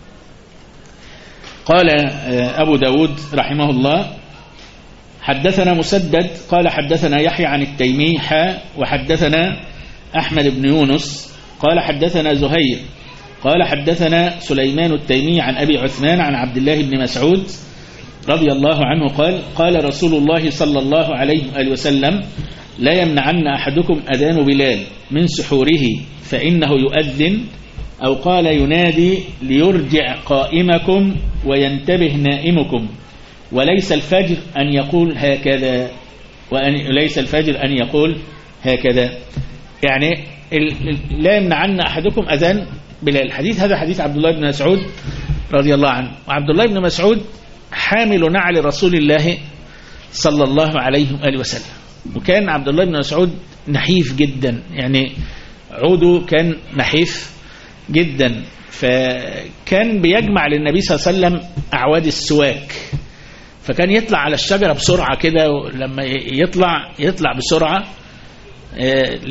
قال أبو داود رحمه الله حدثنا مسدد قال حدثنا يحيى عن التيمي وحدثنا أحمد بن يونس قال حدثنا زهير قال حدثنا سليمان التيمي عن أبي عثمان عن عبد الله بن مسعود رضي الله عنه قال قال رسول الله صلى الله عليه وآله وسلم لا يمنعن أحدكم أذان بلال من سحوره فإنه يؤذن، أو قال ينادي ليرجع قائمكم وينتبه نائمكم، وليس الفجر أن يقول هكذا، وليس الفجر أن يقول هكذا. يعني لا يمنعن أحدكم أذان بلال. الحديث هذا حديث عبد الله بن مسعود رضي الله عنه، وعبد الله بن مسعود حامل نعل رسول الله صلى الله عليه وآله وسلم. وكان عبد الله بن مسعود نحيف جدا، يعني عوده كان نحيف جدا، فكان بيجمع للنبي صلى الله عليه وسلم أعواد السواك، فكان يطلع على الشجرة بسرعة كده، ولما يطلع بسرعة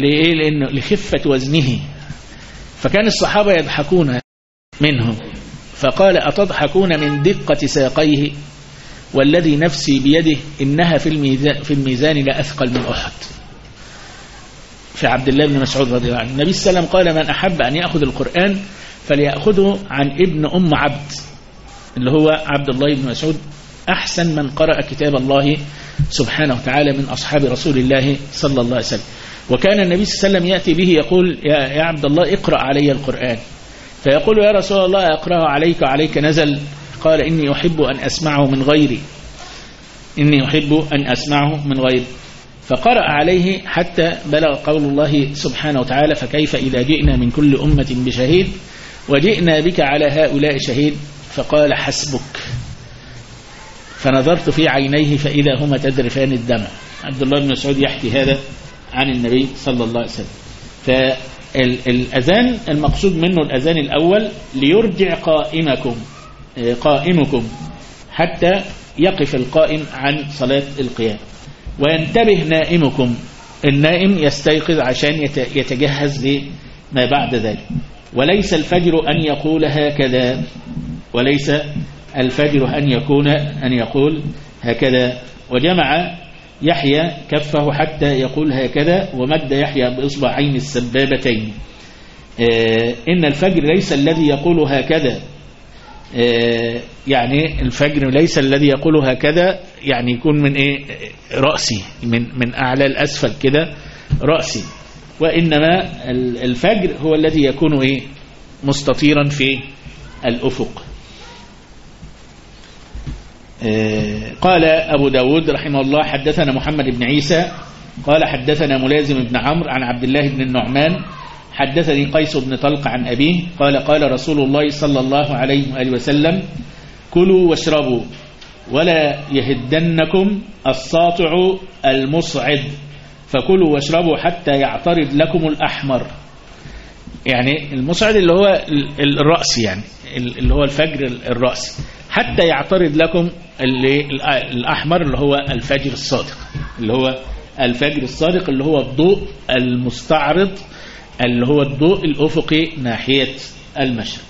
لأنه لخفة وزنه، فكان الصحابة يضحكون منه. فقال أتضحكون من دقة ساقيه والذي نفسي بيده إنها في الميزان لأثقل من أحد. في عبد الله بن مسعود رضي الله عنه النبي صلى الله عليه وسلم قال من أحب أن يأخذ القرآن فليأخذه عن ابن أم عبد اللي هو عبد الله بن مسعود أحسن من قرأ كتاب الله سبحانه وتعالى من أصحاب رسول الله صلى الله عليه وسلم. وكان النبي صلى الله عليه وسلم يأتي به يقول يا عبد الله اقرأ علي القرآن، فيقول يا رسول الله أقرأه عليك وعليك نزل؟ قال إني أحب أن أسمعه من غيري، إني أحب أن أسمعه من غيري. فقرأ عليه حتى بلغ قول الله سبحانه وتعالى فكيف إذا جئنا من كل أمة بشهيد وجئنا بك على هؤلاء شهيد، فقال حسبك. فنظرت في عينيه فإذا هما تذرفان الدمع. عبد الله بن مسعود يحكي هذا عن النبي صلى الله عليه وسلم. فالأذان المقصود منه الأذان الأول ليرجع قائمكم حتى يقف القائم عن صلاة القيام، وينتبه نائمكم، النائم يستيقظ عشان يتجهز لما بعد ذلك. وليس الفجر أن يقول هكذا، وليس الفجر أن يقول هكذا. وجمع يحيى كفه حتى يقول هكذا، ومد يحيى بإصبعين السبابتين. إن الفجر ليس الذي يقول هكذا، يعني الفجر ليس الذي يقول هكذا يعني يكون من رأسي، من أعلى الأسفل كده رأسي، وإنما الفجر هو الذي يكون مستطيرا في الأفق. قال أبو داود رحمه الله حدثنا محمد بن عيسى قال حدثنا ملازم بن عمرو عن عبد الله بن النعمان حدثني قيس بن طلق عن أبيه قال قال رسول الله صلى الله عليه وآله وسلم كلوا واشربوا ولا يهدنكم الساطع المصعد، فكلوا واشربوا حتى يعترض لكم الأحمر. يعني المصعد اللي هو الرأس، يعني اللي هو الفجر الرأس، حتى يعترض لكم الأحمر اللي هو الفجر الصادق، اللي هو الفجر الصادق اللي هو الضوء المستعرض، اللي هو الضوء الأفقي ناحية المشرق.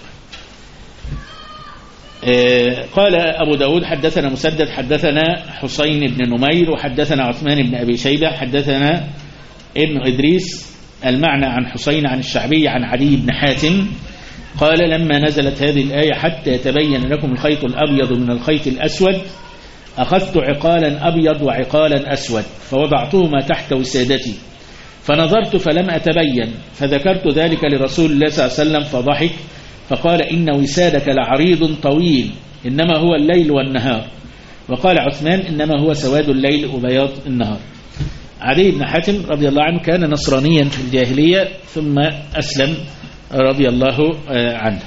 قال أبو داود حدثنا مسدد حدثنا حسين بن نمير وحدثنا عثمان بن أبي شيبة حدثنا ابن إدريس المعنى عن حسين عن الشعبي عن علي بن حاتم قال لما نزلت هذه الآية حتى يتبين لكم الخيط الأبيض من الخيط الأسود أخذت عقالا أبيض وعقالا أسود فوضعتهما تحت وسادتي فنظرت فلم أتبين فذكرت ذلك لرسول الله صلى الله عليه وسلم فضحك فقال إن وسادك لعريض طويل إنما هو الليل والنهار. وقال عثمان إنما هو سواد الليل وبياض النهار. علي بن حاتم رضي الله عنه كان نصرانيا في الجاهلية ثم أسلم رضي الله عنه.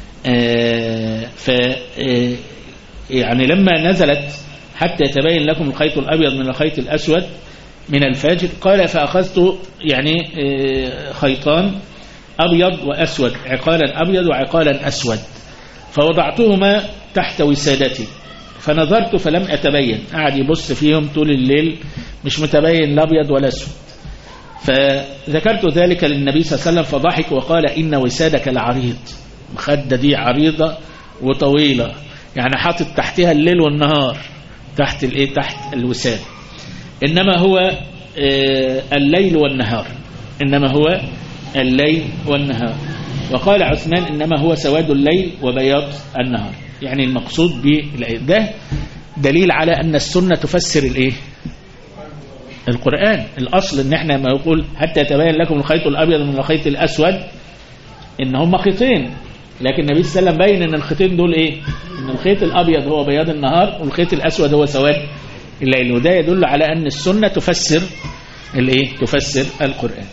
يعني لما نزلت حتى يتبين لكم الخيط الأبيض من الخيط الأسود من الفجر قال فأخذت يعني خيطان أبيض وأسود، عقالا أبيض وعقالا أسود فوضعتهما تحت وسادتي فنظرت فلم أتبين، قاعد يبص فيهم طول الليل مش متبين لا أبيض ولا أسود. فذكرت ذلك للنبي صلى الله عليه وسلم فضحك وقال إن وسادك العريض، مخدة دي عريضة وطويلة يعني حاطط تحتها الليل والنهار تحت تحت الوساد، إنما هو الليل والنهار، إنما هو الليل والنهار. وقال عثمان إنما هو سواد الليل وبياض النهار. يعني المقصود بالآية ده دليل على أن السنة تفسر القرآن. الأصل إن احنا ما يقول حتى يتبين لكم الخيط الأبيض من الخيط الأسود إن هم خيطين، لكن النبي صلى الله عليه وسلم بين إن الخيطين دول إن الخيط الأبيض هو بياض النهار والخيط الأسود هو سواد الليل. وده يدل على أن السنة تفسر تفسر القرآن.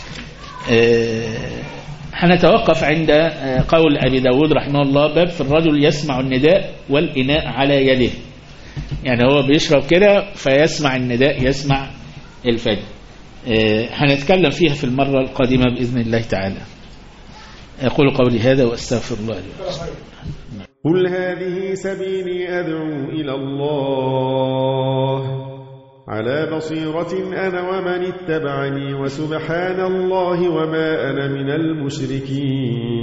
هنتوقف عند قول أبي داود رحمه الله باب في الرجل يسمع النداء والإناء على يده، يعني هو بيشرب كده فيسمع النداء يسمع الفجر. هنتكلم فيها في المرة القادمة بإذن الله تعالى. أقول قولي هذا وأستغفر الله لي. قل هذه سبيلي أدعو إلى الله على بصيرة أنا ومن اتبعني وسبحان الله وما أنا من المشركين.